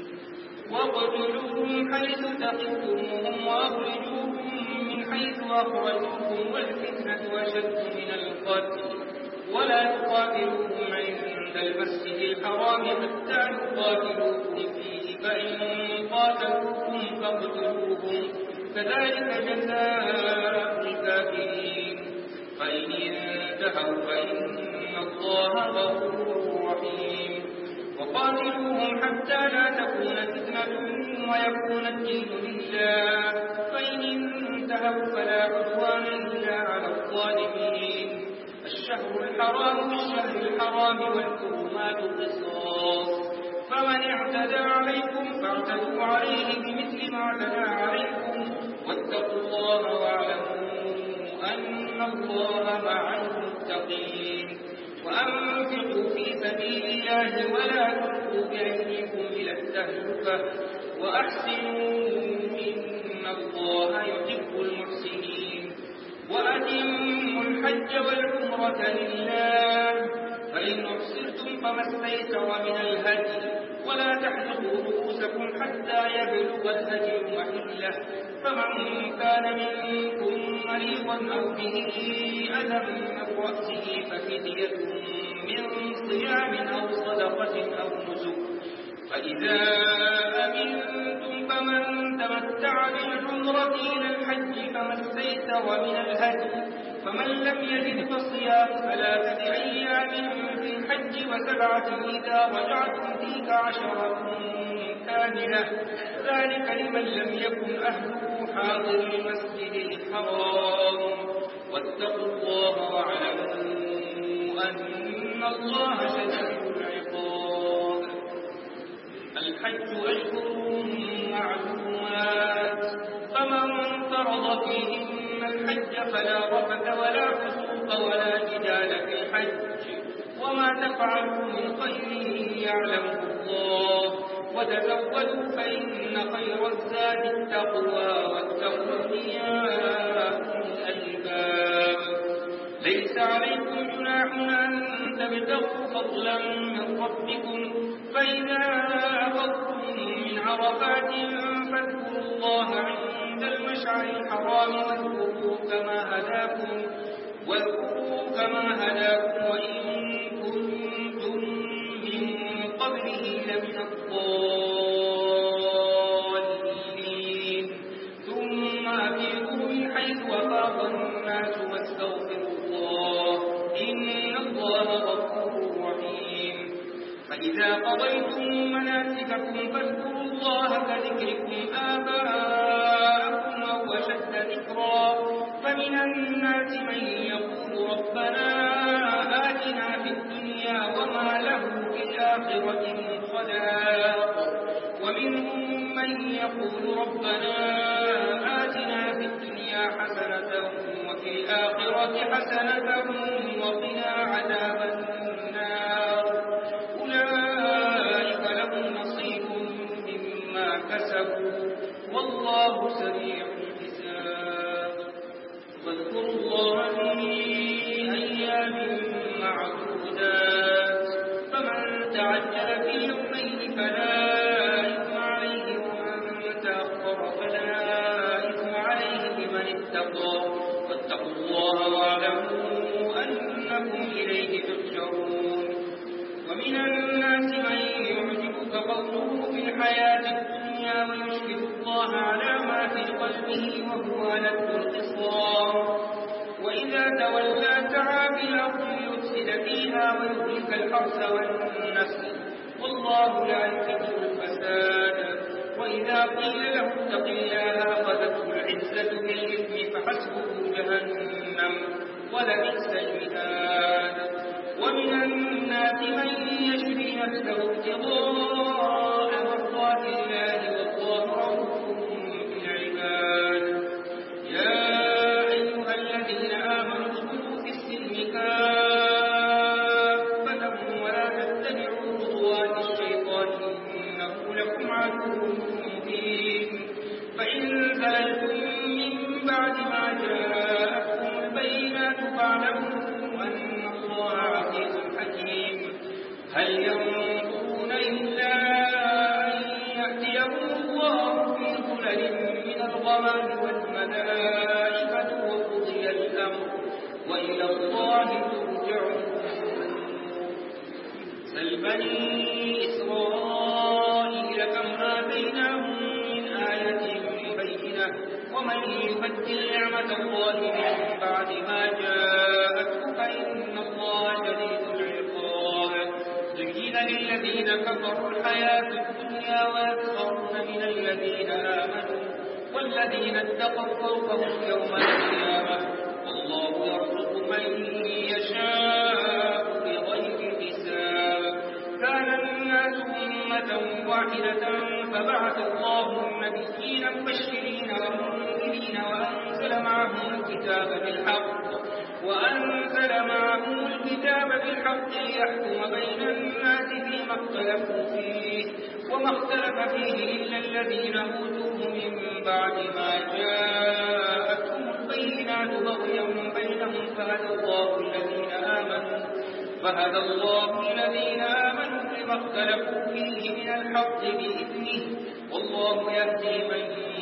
واقتلوهم حيث ثقفتموهم وأخرجوهم من حيث أخرجوكم والفتنة أشد من القتل ولا تقاتلوهم عند المسجد الحرام حتى يقاتلوكم فيه فإن قاتلوكم فاقتلوهم كذلك جزاء الكافرين فإن انتهوا فإن الله غفور رحيم وقاتلوهم حتى لا تكون فتنة ويكون الدين لله فإن انتهوا فلا عدوان إلا على الظالمين الشهر الحرام بالشهر الحرام والحرمات قصاص فمن اعتدى عليكم فاعتدوا عليه بمثل ما اعتدى عليكم واتقوا الله واعلموا أن الله مع المتقين وأنفقوا في سبيل الله ولا تلقوا بأيديكم إلى التهلكة وأحسنوا إن الله يحب المحسنين وأتموا الحج والعمرة لله فإن أحسنتم فما استيسر من الهدي ولا تحلقوا رؤوسكم حتى يبلغ الهدي محله فمن كان منكم مريضا أو به أذى من رأسه ففدية من صيام أو صدقة أو نسك فإذا أمنتم فمن تمتع بالعمرة إلى الحج فما استيسر من الهدي فمن لم يجد فصيام ثلاثة أيام في الحج وسبعة إذا رجعتم تلك عشرة كاملة ذلك لمن لم يكن أهله حاضر المسجد الحرام واتقوا الله واعلموا أن الله شديد العقاب الحج أشهر معلومات فمن فرض فيهن الحج فلا رفث ولا فسوق ولا جدال في الحج وما تفعلوا من خير يعلمه الله وتزودوا فإن خير الزاد التقوى واتقون يا لتبتغوا فضلا من ربكم فإذا أفضتم من عرفات فاذكروا الله عند المشعر الحرام واذكروا كما هداكم واذكروا كما هداكم وإن كنتم من قبله لمن الضالين ثم أفيضوا من حيث أفاض الناس واستغفروا الله إن الله غفور رحيم فإذا قضيتم مناسككم فاذكروا الله كذكركم آباءكم أو أشد ذكرا فمن الناس من يقول ربنا آتنا في الدنيا وما له في الآخرة من خلاق ومنهم من يقول ربنا آتنا في الدنيا حسنة وفي الآخرة حسنة وقنا عذاب النار أولئك لهم نصيب مما كسبوا والله سريع الحساب واذكروا الله في أيام معدودات فمن تعجل في يومين فلا إثم عليه ومن تأخر فلا إثم عليه لمن اتقى واتقوا الله واعلموا أنكم إليه تحشرون ومن الناس من يعجبك قوله في الحياة الدنيا ويشهد الله على ما في قلبه وهو ألد الخصام وإذا تولى سعى في الأرض ليفسد فيها ويهلك الحرث والنسل والله لا يحب الفساد وإذا قيل له اتق الله أخذته العزة بالإثم فحسبه جهنم ولبئس المهاد ومن الناس من يشري نفسه ابتغاء مرضات الله والله رؤوف بالعباد يا أيها الذين آمنوا ادخلوا في السلم كافة ولا تتبعوا خطوات الشيطان إنه لكم عدو مبين فإن زللتم من بعد ما جاءتكم البينات فاعلموا أن الله عزيز حكيم هل ينظرون إلا أن يأتيهم الله في ظلل من الغمام والملائكة وقضي الأمر وإلى الله ترجع الأمور سل بني إسرائيل كم آتيناهم من آية بينة ومن يبدل نعمة الله من بعد ما جاءته فإن الله شديد العقاب زين للذين كفروا الحياة الدنيا ويسخرون من الذين آمنوا والذين اتقوا فوقهم يوم القيامة والله يرزق من يشاء بغير حساب كان الناس أمة واحدة فبعث الله النبيين مبشرين ومنذرين وأنزل معهم الكتاب بالحق وأنزل معهم الكتاب بالحق ليحكم بين الناس فيما اختلفوا فيه وما اختلف فيه إلا الذين أوتوه من بعد ما جاءتهم البينات بغيا بينهم فهدى الله الذين آمنوا فهدى الله الذين آمنوا لما اختلفوا فيه من الحق بإذنه والله يهدي من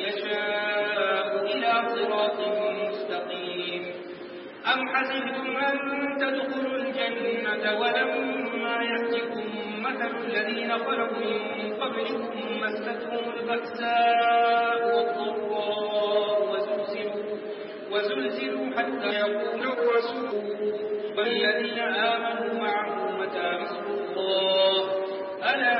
يشاء إلى صراط مستقيم أم حسبتم أن تدخلوا الجنة ولما يأتكم مثل الذين خلوا من قبلكم مستهم البأساء والضراء وزلزلوا وزلزلوا حتى يقول الرسول والذين آمنوا معه متى نصر الله ألا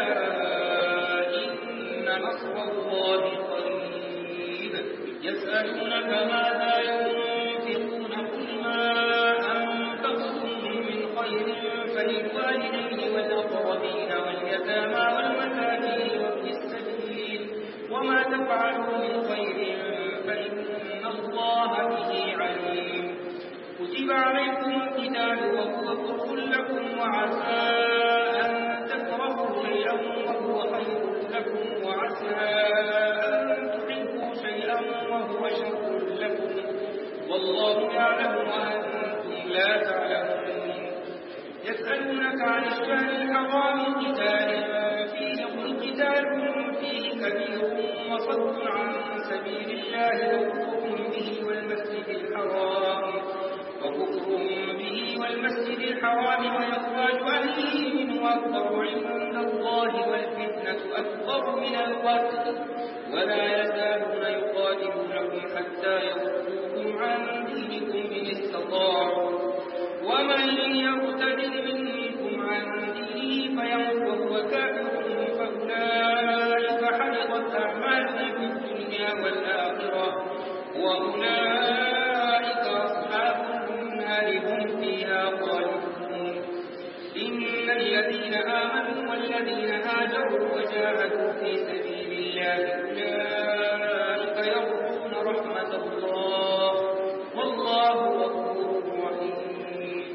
إن نصر الله قريب يسألونك ماذا ينفقون قل ما أنفقتم من خير فللوالدين والأقربين واليتامى والمساكين وابن السبيل وما تفعلوا من خير فإن الله به عليم كتب عليكم القتال وهو كره لكم وعسى أن تكرهوا شيئا وهو خير لكم وعسى أن تحبوا شيئا وهو شر لكم والله يعلم وأنتم لا تعلمون يسألونك عن الشهر الحرام قتال فيه قل قتال فيه كبير وصد عن سبيل الله وكفر به والمسجد الحرام وكفر به والمسجد الحرام وإخراج أهله منه أكبر عند الله والفتنة أكبر من القتل ولا يزالون يقاتلونكم حتى يردوكم عن دينكم إن استطاعوا ومن يرتد منكم عن دينه فيمت وهو كافر فأولئك حبطت أعمالهم في الدنيا والآخرة وأولئك أصحاب النار هم فيها خالدون إن الذين آمنوا والذين هاجروا وجاهدوا في سبيل الله أولئك يرجون رحمة الله والله غفور رحيم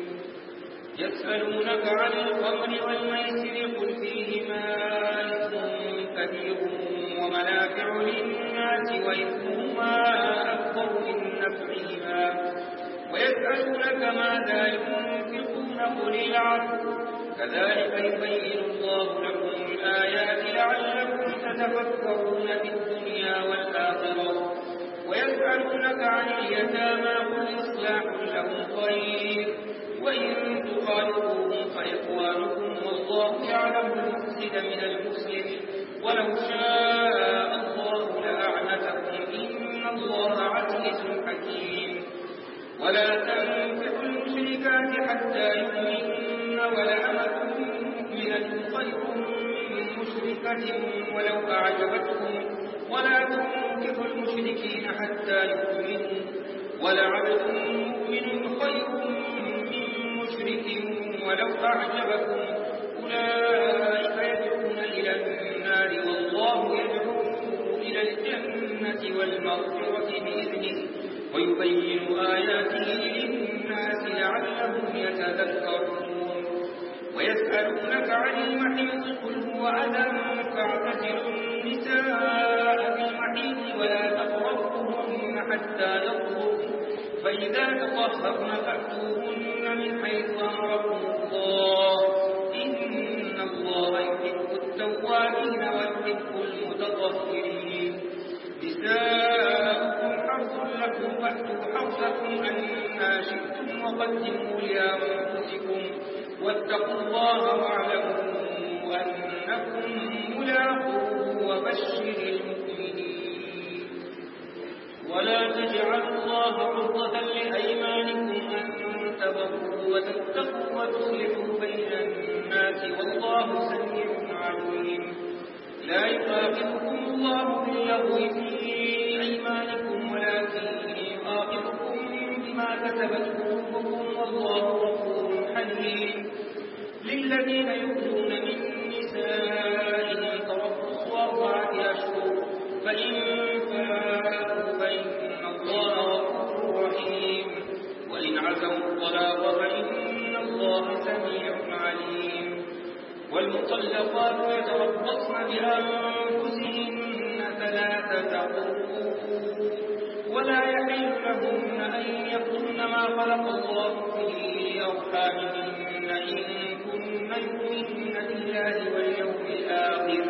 يسألونك عن الخمر والميسر قل فيهما إثم كبير ومنافع للناس وإثمهما أكبر من نفعهما ويسألونك ماذا ينفقون قل العفو كذلك يبين الله لكم الآيات لعلكم تتفكرون في الدنيا والآخرة ويسألونك عن اليتامى قل إصلاح لهم خير وإن تخالطوهم فإخوانكم والله يعلم المفسد من المسلم ولو شاء الله لأعنتكم إن الله عزيز حكيم ولا تنكحوا المشركات حتى يؤمنن ولأمة مؤمنة خير من مشركة ولو أعجبتكم ولا تنكحوا المشركين حتى يؤمنوا ولعبد مؤمن خير من مشرك ولو أعجبكم أولئك يدعون إلى النار والله يدعو إلى الجنة والمغفرة بإذنه ويبين آياته للناس لعلهم يتذكرون ويسألونك عن المحيض قل هو أذى فاعتزلوا النساء في المحيض ولا تقربوهن حتى يطهرن فإذا تطهرن فأتوهن من حيث أمركم الله إن الله يحب التوابين ويحب المتطهرين نساؤكم حرث لكم فأتوا حرثكم أنما شئتم وقدموا لأنفسكم واتقوا الله واعلموا أنكم ملاقوه وبشر المؤمنين ولا تجعلوا الله عرضة لأيمانكم أن تبروا وتتقوا وتصلحوا بين الناس والله سميع عليم لا يؤاخذكم الله باللغو في أيمانكم ولكن يؤاخذكم بما كسبت قلوبكم والله غفور حليم للذين يؤذون من نسائهم تربص أربعة أشهر فإن فاءوا فإن الله غفور رحيم وإن عزوا الطلاق فإن الله سميع عليم والمطلقات يتربصن بأنفسهن ثلاثة قروء ولا يحل لهن أن يكتمن ما خلق الله في أرحامهن إن كن يؤمن بالله واليوم الآخر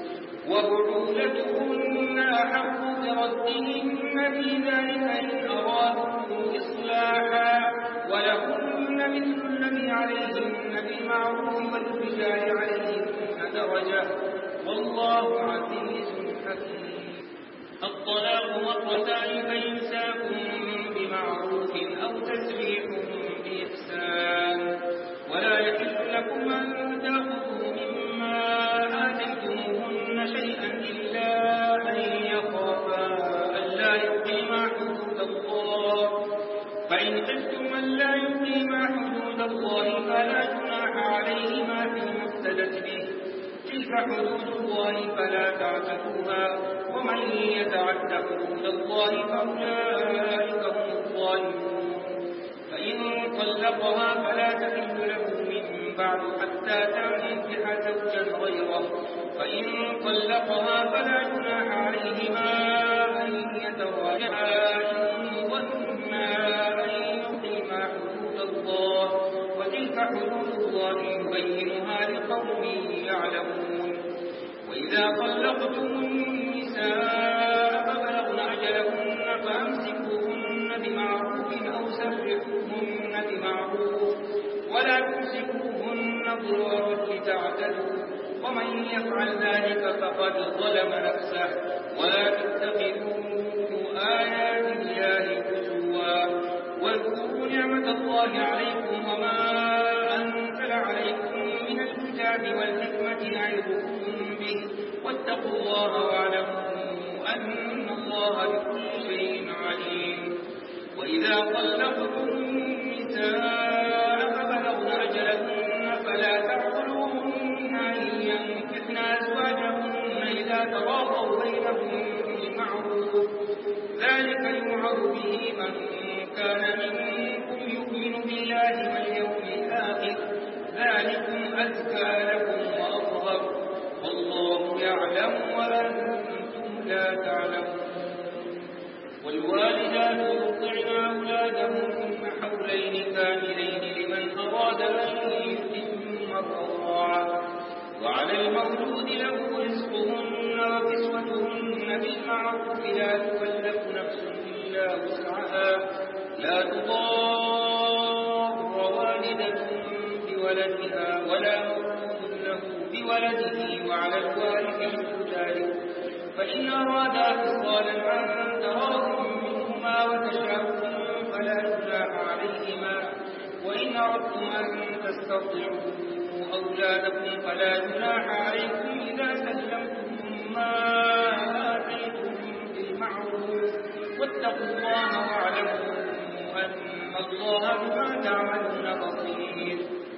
وبعولتهن أحق بردهن في ذلك إن أرادوا إصلاحا ولهن مثل الذي عليهن بالمعروف والرجال عليهن درجة والله عزيز حكيم الطلاق مرتان فإمساك بمعروف أو تسريح بإحسان ولا يحل لكم أن تأخذوا مما آتيتموهن شيئا إلا أن يخافا ألا يقيما حدود الله فإن خفتم ألا يقيما حدود الله فلا جناح عليهما فيما افتدت به تلك حدود الله فلا تعتدوها ومن يتعد حدود الله فأولئك هم الظالمون فإن طلقها فلا تحل له من بعد حتى تنكح زوجا غيره فإن طلقها فلا جناح عليهما أن يتراجعا إن ظنا أن يقيما حدود الله وتلك حدود الله يعلمون. وإذا طلقتم النساء فبلغن أجلهن فأمسكوهن بمعروف أو سرحوهن بمعروف ولا تمسكوهن ضرارا لتعتدوا ومن يفعل ذلك فقد ظلم نفسه. ولا تتخذوا آيات الله هزوا واذكروا نعمة الله عليكم وما أنزل عليكم من الكتاب والحكمة يعظكم به واتقوا الله واعلموا أن الله بكل شيء عليم. وإذا طلقتم النساء فبلغن أجلهن فلا تعضلوهن أن ينكحن أزواجهن إذا تراضوا بينهم بالمعروف ذلك يوعظ به من كان منكم يؤمن بالله واليوم الآخر ذلكم أزكى لكم وأطهر والله يعلم وأنتم لا تعلمون. والوالدات يرضعن أولادهن حولين كاملين لمن أراد أن يتم الرضاعة وعلى المولود له رزقهن وكسوتهن بالمعروف لا تكلف نفس إلا وسعها لا تضار والدة بولدها ولا مولود له بولده وعلى الوارث مثل ذلك فإن أرادا فصالا عن تراض منهما وتشاور فلا جناح عليهما. وإن أردتم أن تسترضعوا أولادكم فلا جناح عليكم إذا سلمتم ما آتيتم بالمعروف واتقوا الله واعلموا أن الله بما تعملون بصير.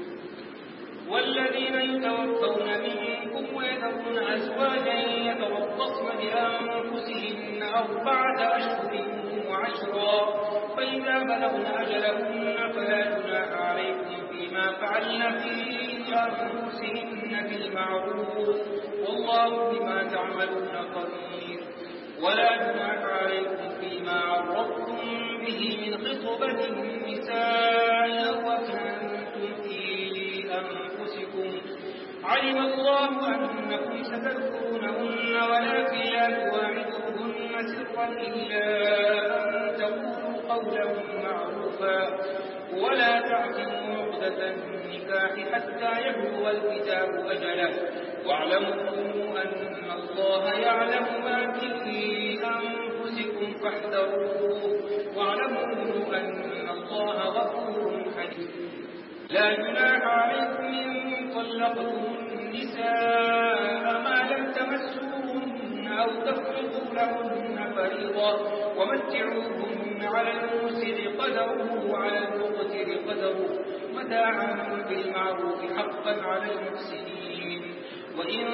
والذين يتوفون منكم ويذرون أزواجا يتربصن بأنفسهن أربعة أشهر وعشرا فإذا بلغن أجلهن فلا جناح عليكم فيما فعلن في أنفسهن بالمعروف والله بما تعملون خبير. ولا جناح عليكم فيما عرضتم به من خطبة النساء أو أكنتم في أنفسكم علم الله أنكم ستذكرونهن ولكن لا تواعدوهن سرا إلا أن تقولوا قولا معروفا ولا تعزموا عقدة النكاح حتى يبلغ الكتاب أجله واعلموا أن الله يعلم ما في أنفسكم فاحذروه واعلموا أن الله غفور حليم. لا جناح عليكم إن طلقتم النساء ما لم تمسوهن أو تفرضوا لهن فريضة ومتعوهن على الموسر قدره وعلى المقتر قدره متاعا بالمعروف حقا على المحسنين. وإن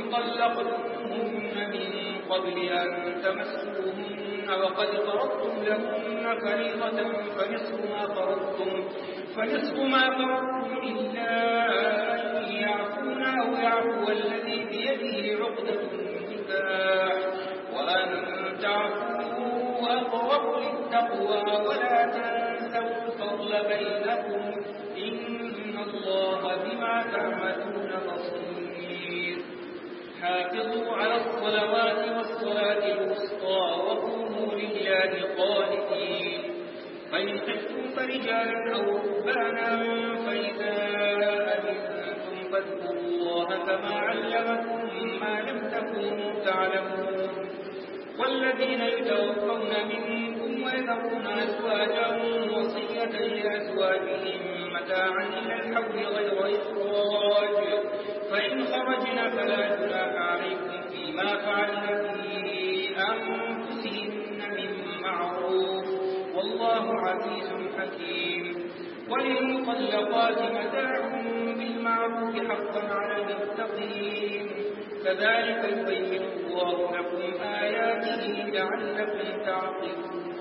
طلقتموهن من قبل أن تمسوهن وقد فرضتم لهن فريضة فنصف ما فرضتم فنصف ما فرضتم إلا أن يعفون أو يعفو الذي بيده عقدة النكاح وأن تعفوا أقرب للتقوى ولا تنسوا الفضل بينكم إن الله بما تعملون بصير. حافظوا على الصلوات والصلاة الوسطى وقوموا لله قانتين. فإن خفتم فرجالا أو ركبانا فإذا أمنتم فاذكروا الله كما علمكم ما لم تكونوا تعلمون. والذين يتوفون منكم ويذرون أزواجا وصية لأزواجهم متاعا إلى الحول غير إخراج فإن خرجن فلا جناح عليكم فيما فعلن في أنفسهن من معروف والله عزيز حكيم. وللمطلقات متاع بالمعروف حقا على المتقين كذلك يبين الله لكم آياته لعلكم تعقلون.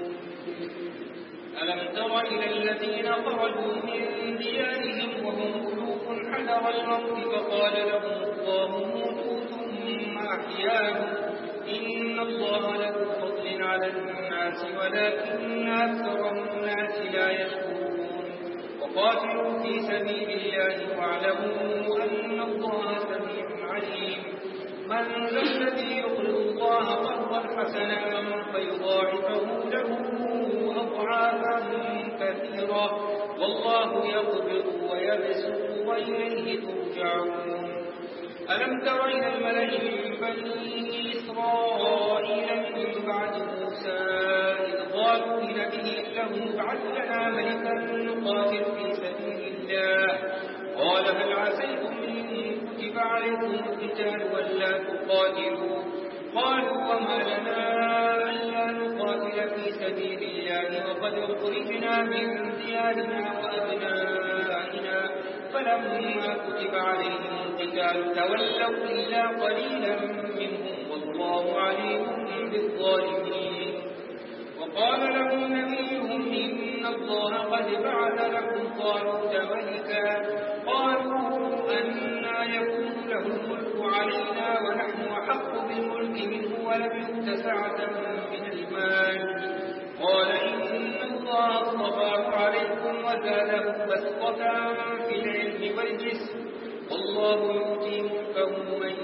ألم تر إلى الذين خرجوا من ديارهم وهم ألوف حذر الموت فقال لهم الله موتوا ثم أحياهم إن الله له فضل على الناس ولكن أكثر الناس لا يشكرون. وقاتلوا في سبيل الله واعلموا أن الله سميع عليم. من ذا الذي يقرض الله قرضا حسنا فيضاعفه له أضعافا كثيرة والله يقبض ويبسط وإليه ترجعون. ألم تر إلى الملأ من بني إسرائيل من بعد موسى إذ قالوا لنبي له ابعث لنا ملكا نقاتل في سبيل الله قال هل عسيتم إن كتب عليكم القتال ولا تقاتلوا قالوا وما لنا ألا نقاتل في سبيل الله وقد أخرجنا من ديارنا وأبنائنا فلما كتب عليهم القتال تولوا إلا قليلا منهم والله عليم بالظالمين. وقال لهم نبيهم إن الله قد بعث لكم طالوت ملكا قالوا أنا يكون له الملك علينا ونحن أحق بالملك منه ولم يؤت سعة من المال قال إن الله اصطفاه عليكم وزاده بسطة في العلم والجسم والله يؤتي ملكه من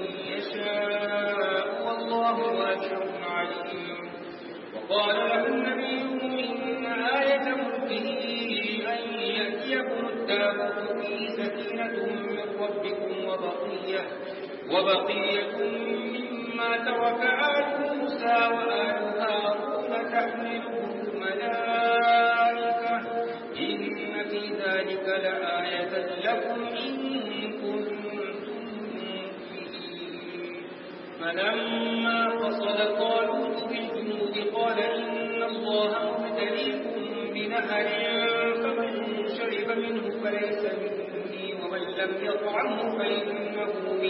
يشاء والله واسع عليم. وقال لهم نبيهم إن آية ملكه أن يأتيكم التابوت فيه سكينة من ربكم وبقية, وبقية مما ترك آل موسى وآل هارون تحمله الملائكة إن في ذلك لآية لكم إن كنتم مؤمنين. فلما فصل طالوت بالجنود قال إن الله مبتليكم بنهر فمن شرب منه فليس مني ومن لم يطعمه فإنه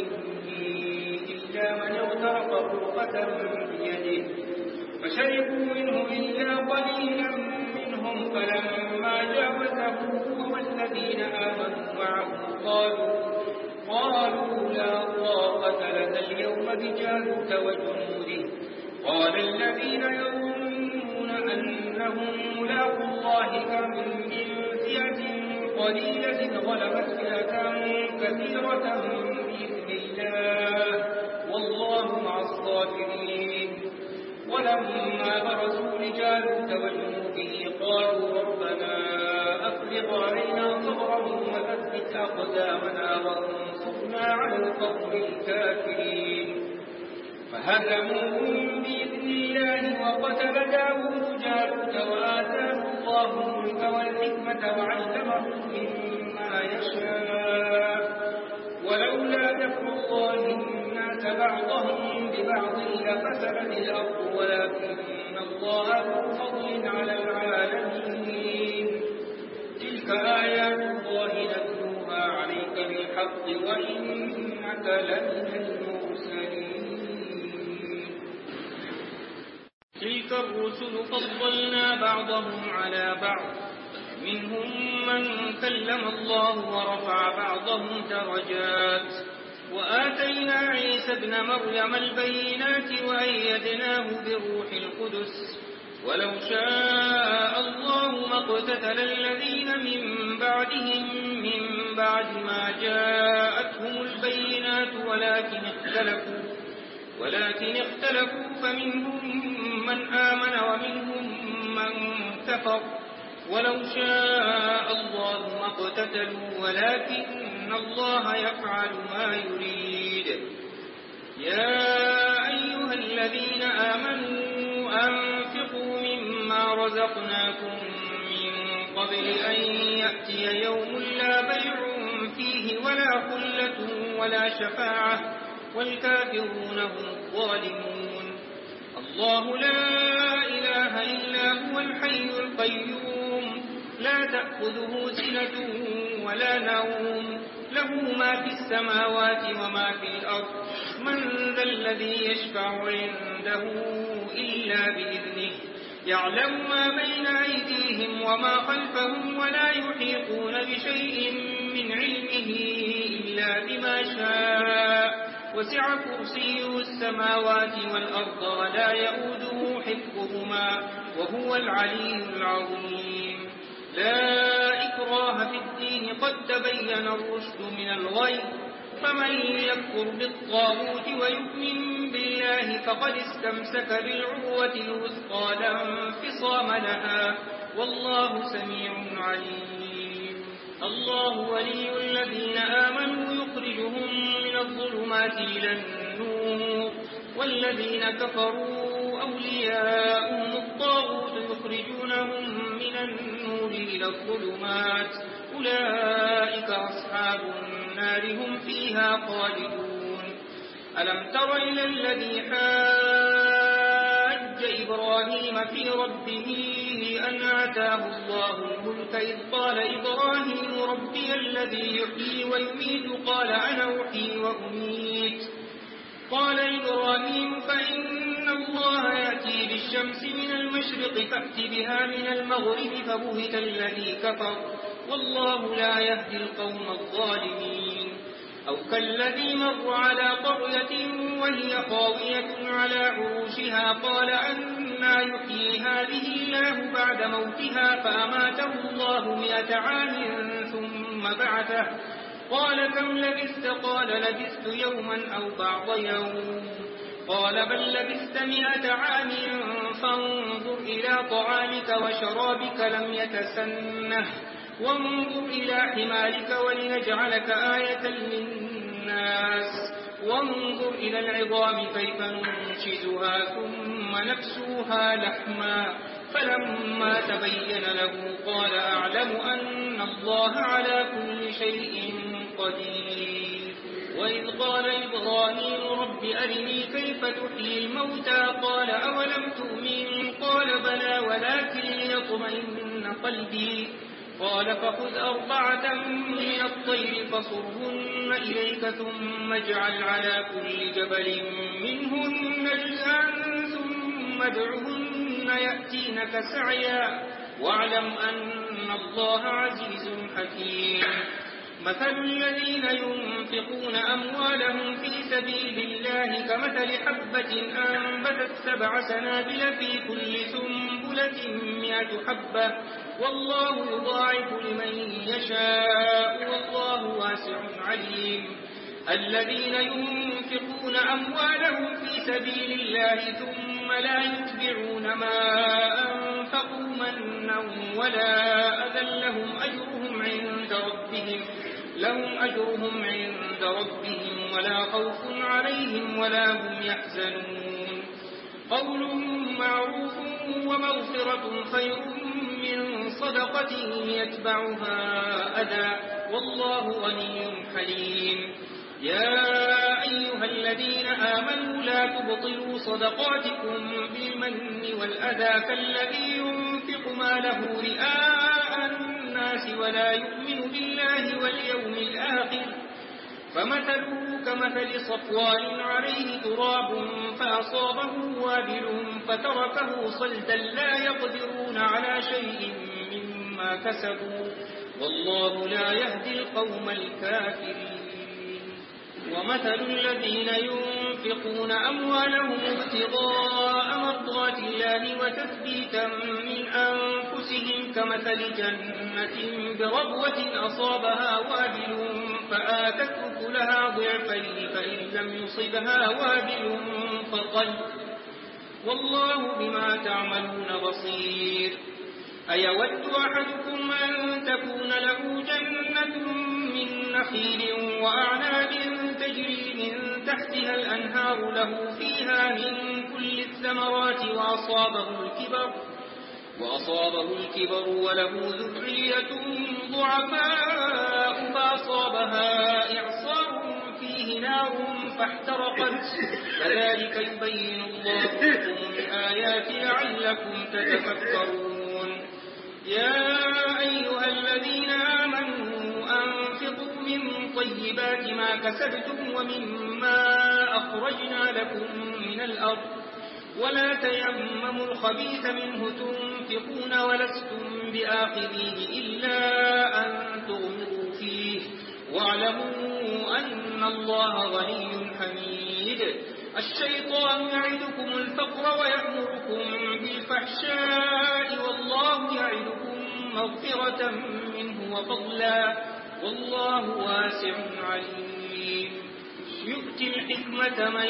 مني إلا من اغترف غرفة بيده فشربوا منه إلا قليلا منهم فلما جاوزه هو والذين آمنوا معه قالوا قالوا لا طاقة لنا اليوم بجالوت وجنوده قال الذين يظنون أنهم ملاقوا الله كم من فئة قليلة غلبت فئة كثيرة بإذن الله والله مع الصابرين. ولما برزوا لجالوت وجنوده قالوا ربنا أفرغ علينا صبرا وثبت أقدامنا وانصرنا على القوم الكافرين. فهزموهم بإذن الله وقتل داود جالوت وآتاه الله الملك والحكمة وعلمه مما يشاء ولولا دفع الله الناس بعضهم ببعض لفسدت الأرض ولكن الله ذو فضل على العالمين. تلك آيات الله نتلوها عليك بالحق وإنك لمن المرسلين. تلك الرسل فضلنا بعضهم على بعض منهم من كلم الله ورفع بعضهم درجات وآتينا عيسى ابن مريم البينات وأيدناه بروح القدس ولو شاء الله ما اقتتل الذين من بعدهم من بعد ما جاءتهم البينات ولكن اختلفوا ولكن اختلفوا فمنهم من آمن ومنهم من كفر ولو شاء الله ما اقتتلوا ولكن الله يفعل ما يريد. يا أيها الذين آمنوا أنفقوا مما رزقناكم من قبل أن يأتي يوم لا بيع فيه ولا خلة ولا شفاعة والكافرون هم الظالمون. الله لا إله إلا هو الحي القيوم لا تأخذه سنة ولا نوم له ما في السماوات وما في الأرض من ذا الذي يشفع عنده إلا بإذنه يعلم ما بين أيديهم وما خلفهم ولا يحيطون بشيء من علمه إلا بما شاء وسع كرسيه السماوات والأرض ولا يؤوده حفظهما وهو العلي العظيم. لا إكراه في الدين قد تبين الرشد من الغي فمن يكفر بالطاغوت ويؤمن بالله فقد استمسك بالعروة الوثقى لا انفصام لها والله سميع عليم. الله ولي الذين آمنوا يخرجهم من الظلمات إلى النور والذين كفروا أولياؤهم الطاغوت يخرجونهم من النور إلى الظلمات أولئك أصحاب النار هم فيها خالدون. ألم تر إلى الذي حاج إبراهيم في ربه أن آتاه الله الملك إذ قال إبراهيم ربي الذي يحيي ويميت قال أنا أحيي وأميت قال إبراهيم فإن الله يأتي بالشمس من المشرق فأت بها من المغرب فبهت الذي كفر والله لا يهدي القوم الظالمين. أو كالذي مر على قرية وهي خاوية على عروشها قال أنى يحيي هذه الله بعد موتها فأماته الله مئة عام ثم بعثه قال كم لبثت قال لبثت يوما أو بعض يوم قال بل لبثت مئة عام فانظر إلى طعامك وشرابك لم يتسنه وانظر إلى حمارك ولنجعلك آية للناس وانظر إلى العظام كيف ننشزها ثم نكسوها لحما فلما تبين له قال أعلم أن الله على كل شيء قدير. وإذ قال إبراهيم رب أرني كيف تحيي الموتى قال أولم تؤمن قال بلى ولكن ليطمئن قلبي قال فخذ أربعة من الطير فصرهن إليك ثم اجعل على كل جبل منهن جزءا ثم ادعهن يأتينك سعيا واعلم أن الله عزيز حكيم. مثل الذين ينفقون أموالهم في سبيل الله كمثل حبة أنبتت سبع سنابل في كل سنبلة مئة حبة والله يضاعف لمن يشاء والله واسع عليم. الذين ينفقون أموالهم في سبيل الله ثم لا يتبعون ما أنفقوا منا ولا أذى لهم أجرهم عند ربهم لهم أجرهم عند ربهم ولا خوف عليهم ولا هم يحزنون. قول معروف ومغفرة خير من صدقة يتبعها أذى والله غني حليم. يا أيها الذين آمنوا لا تبطلوا صدقاتكم بالمن والأذى كالذي ينفق ماله رئاء الناس ولا يؤمن بالله واليوم الآخر فمثله كمثل صفوان عليه تراب فأصابه وابل فتركه صلدا لا يقدرون على شيء مما كسبوا والله لا يهدي القوم الكافرين. ومثل الذين ينفقون أموالهم ابتغاء مرضات الله وتثبيتا من أنفسهم كمثل جنة بربوة أصابها وابل فآتت أكلها ضعفين فإن لم يصبها وابل فطل والله بما تعملون بصير. أيود أحدكم أن تكون له جنة من نخيل وأعناب تجري من تحتها الأنهار له فيها من كل الثمرات وأصابه الكبر وأصابه الكبر وله ذرية ضعفاء فأصابها إعصار فيه نار فاحترقت كذلك يبين الله لكم الآيات لعلكم تتفكرون. يا أيها الذين آمنوا أنفقوا من طيبات ما كسبتم ومما أخرجنا لكم من الأرض ولا تيمموا الخبيث منه تنفقون ولستم بآخذيه إلا أن تغمضوا فيه واعلموا أن الله غني حميد. الشيطان يعدكم الفقر ويأمركم بالفحشاء والله يعدكم مغفرة منه وفضلا والله واسع عليم يؤتي الحكمة من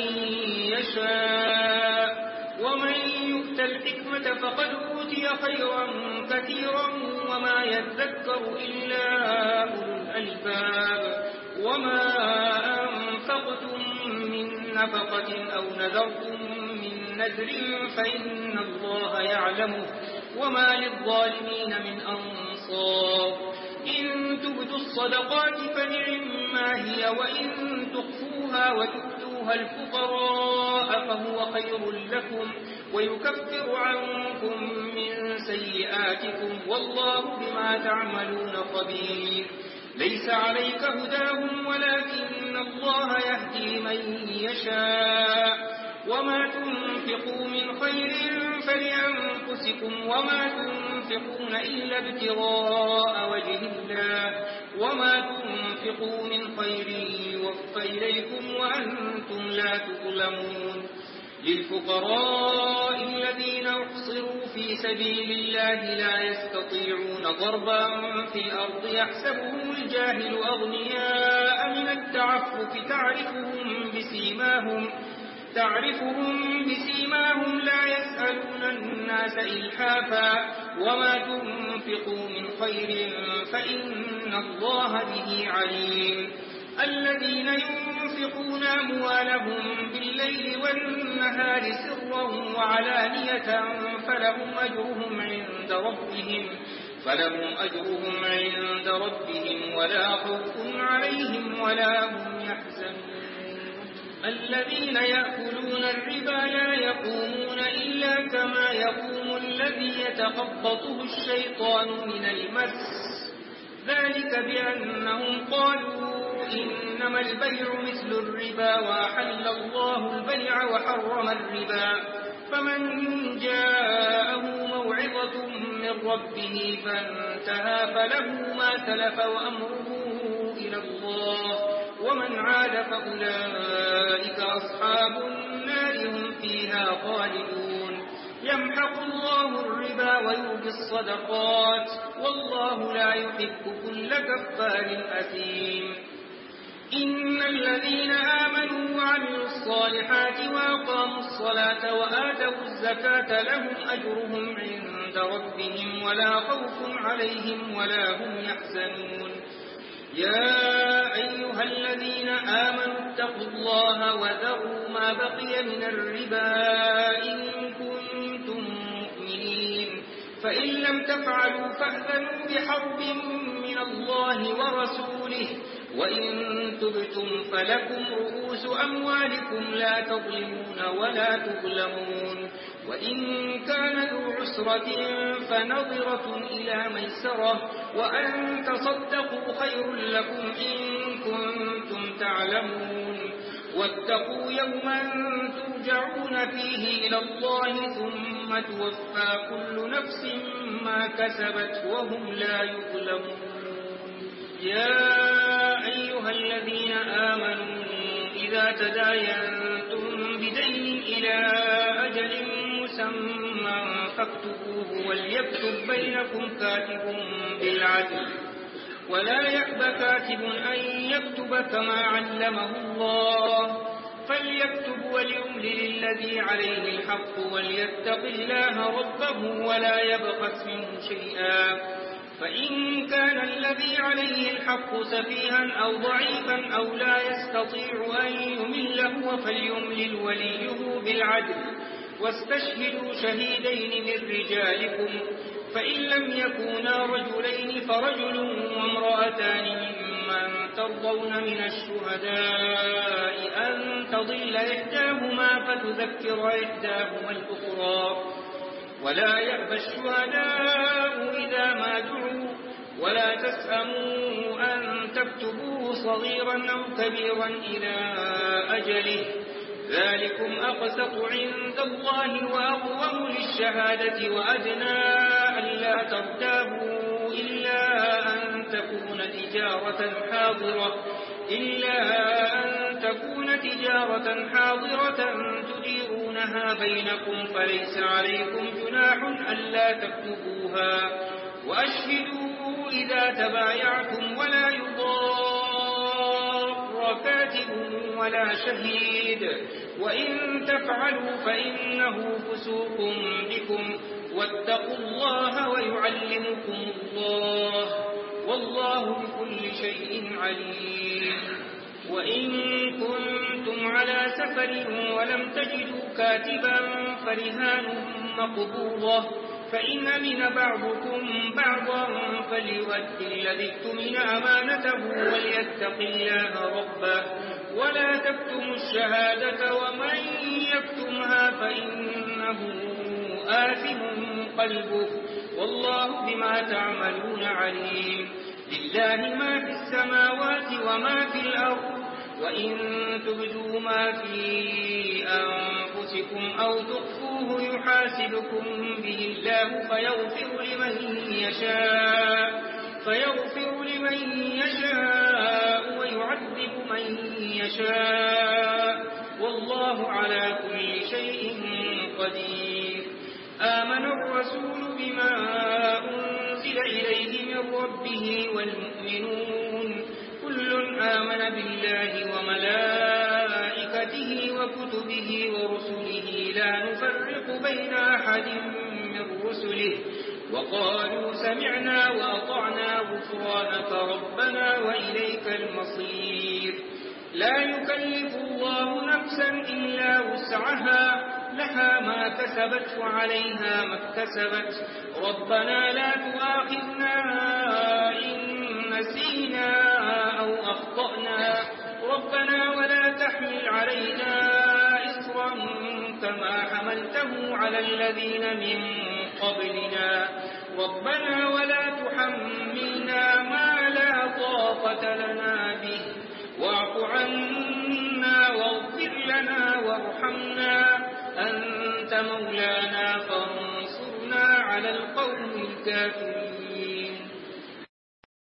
يشاء ومن يؤت الحكمة فقد أوتي خيرا كثيرا وما يذكر إلا أولو الألباب وما أنفقتم من نفقة أو نذرتم من نذر فإن الله يعلمه وما للظالمين من أنصار إن تبدوا الصدقات فنعما هي وإن تخفوها وتؤتوها الفقراء فهو خير لكم ويكفر عنكم من سيئاتكم والله بما تعملون خبير ليس عليك هداهم ولكن الله يهدي من يشاء وما تنفقوا من خير فلأنفسكم وما تنفقون إلا ابتغاء وجه الله وما تنفقوا من خير يوفى إليكم وأنتم لا تظلمون للفقراء الذين أحصروا في سبيل الله لا يستطيعون ضربا في الأرض يحسبهم الجاهل أغنياء من التعفف تعرفهم بسيماهم تعرفهم بسيماهم لا يسألون الناس إلحافا وما تنفقوا من خير فإن الله به عليم الذين ينفقون أموالهم بالليل والنهار سرا وعلانية فلهم أجرهم عند ربهم فلهم أجرهم عند ربهم ولا خوف عليهم ولا هم يحزنون الذين يأكلون الربا لا يقومون إلا كما يقوم الذي يتخبطه الشيطان من المس ذلك بأنهم قالوا إنما البيع مثل الربا وأحل الله البيع وحرم الربا فمن جاءه موعظة من ربه فانتهى فله ما سلف وأمره إلى الله ومن عاد فأولئك أصحاب النار هم فيها خالدون يمحق الله الربا ويربي الصدقات والله لا يحب كل كفار أثيم إن الذين آمنوا وعملوا الصالحات وأقاموا الصلاة وآتوا الزكاة لهم أجرهم عند ربهم ولا خوف عليهم ولا هم يحزنون يا أيها الذين آمنوا اتقوا الله وذروا ما بقي من الربا إن كنتم مؤمنين فإن لم تفعلوا فأذنوا بحرب من الله ورسوله وإن تبتم فلكم رؤوس أموالكم لا تظلمون ولا تظلمون وإن كان ذو عسرة فنظرة إلى ميسرة وأن تصدقوا خير لكم إن كنتم تعلمون واتقوا يوما ترجعون فيه إلى الله ثم توفى كل نفس ما كسبت وهم لا يظلمون يا أيها الذين آمنوا إذا تداينتم بدين إلى أجل مسمى فاكتبوه وليكتب بينكم كاتب بالعدل ولا يأبى كاتب أن يكتب كما علمه الله فليكتب وليملل الذي عليه الحق وليتق الله ربه ولا يبخس منه شيئا فإن كان الذي عليه الحق سفيها أو ضعيفا أو لا يستطيع أن يمل هو فليملل وليه بالعدل واستشهدوا شهيدين من رجالكم فإن لم يكونا رجلين فرجل وامرأتان ممن ترضون من الشهداء أن تضل إحداهما فتذكر إحداهما الأخرى ولا يأبى الشهداء إذا ما دعوا ولا تسأموا أن تكتبوه صغيرا أو كبيرا إلى أجله ذلكم أقسط عند الله وأقوم للشهادة وأدنى ألا ترتابوا إلا أن تكون تجارة حاضرة إلا أن تكون تجارة حاضرة تديرونها بينكم فليس عليكم جناح ألا تكتبوها وأشهدوا إذا تبايعتم ولا يضار كاتب ولا شهيد وإن تفعلوا فإنه فسوق بكم واتقوا الله ويعلمكم الله والله بكل شيء عليم. وإن كنتم على سفر ولم تجدوا كاتبا فرهان مقبوضة فإن أمن بعضكم بعضا فليؤد الذي اؤتمن أمانته وليتق الله ربه ولا تكتموا الشهادة ومن يكتمها فإنه آثم قلبه والله بما تعملون عليم. لله ما في السماوات وما في الأرض وإن تبدوا ما في أنفسكم أو تخفوه يحاسبكم به الله فيغفر لمن يشاء فيغفر لمن يشاء ويعذب من يشاء والله على كل شيء قدير. آمن الرسول بما أنزل إليه من ربه والمؤمنون كل آمن بالله وملائكته وكتبه ورسله لا نفرق بين أحد من رسله وقالوا سمعنا وأطعنا غفرانك ربنا وإليك المصير. لا يكلف الله نفسا إلا وسعها لها ما كسبت وعليها ما اكتسبت ربنا لا تؤاخذنا إن نسينا أو أخطأنا ربنا ولا تحمل علينا إصرا كما حملته على الذين من قبلنا ربنا ولا تحملنا ما لا طاقة لنا به واعف عنا واغفر لنا وارحمنا أنت مولانا فانصرنا على القوم الكافرين.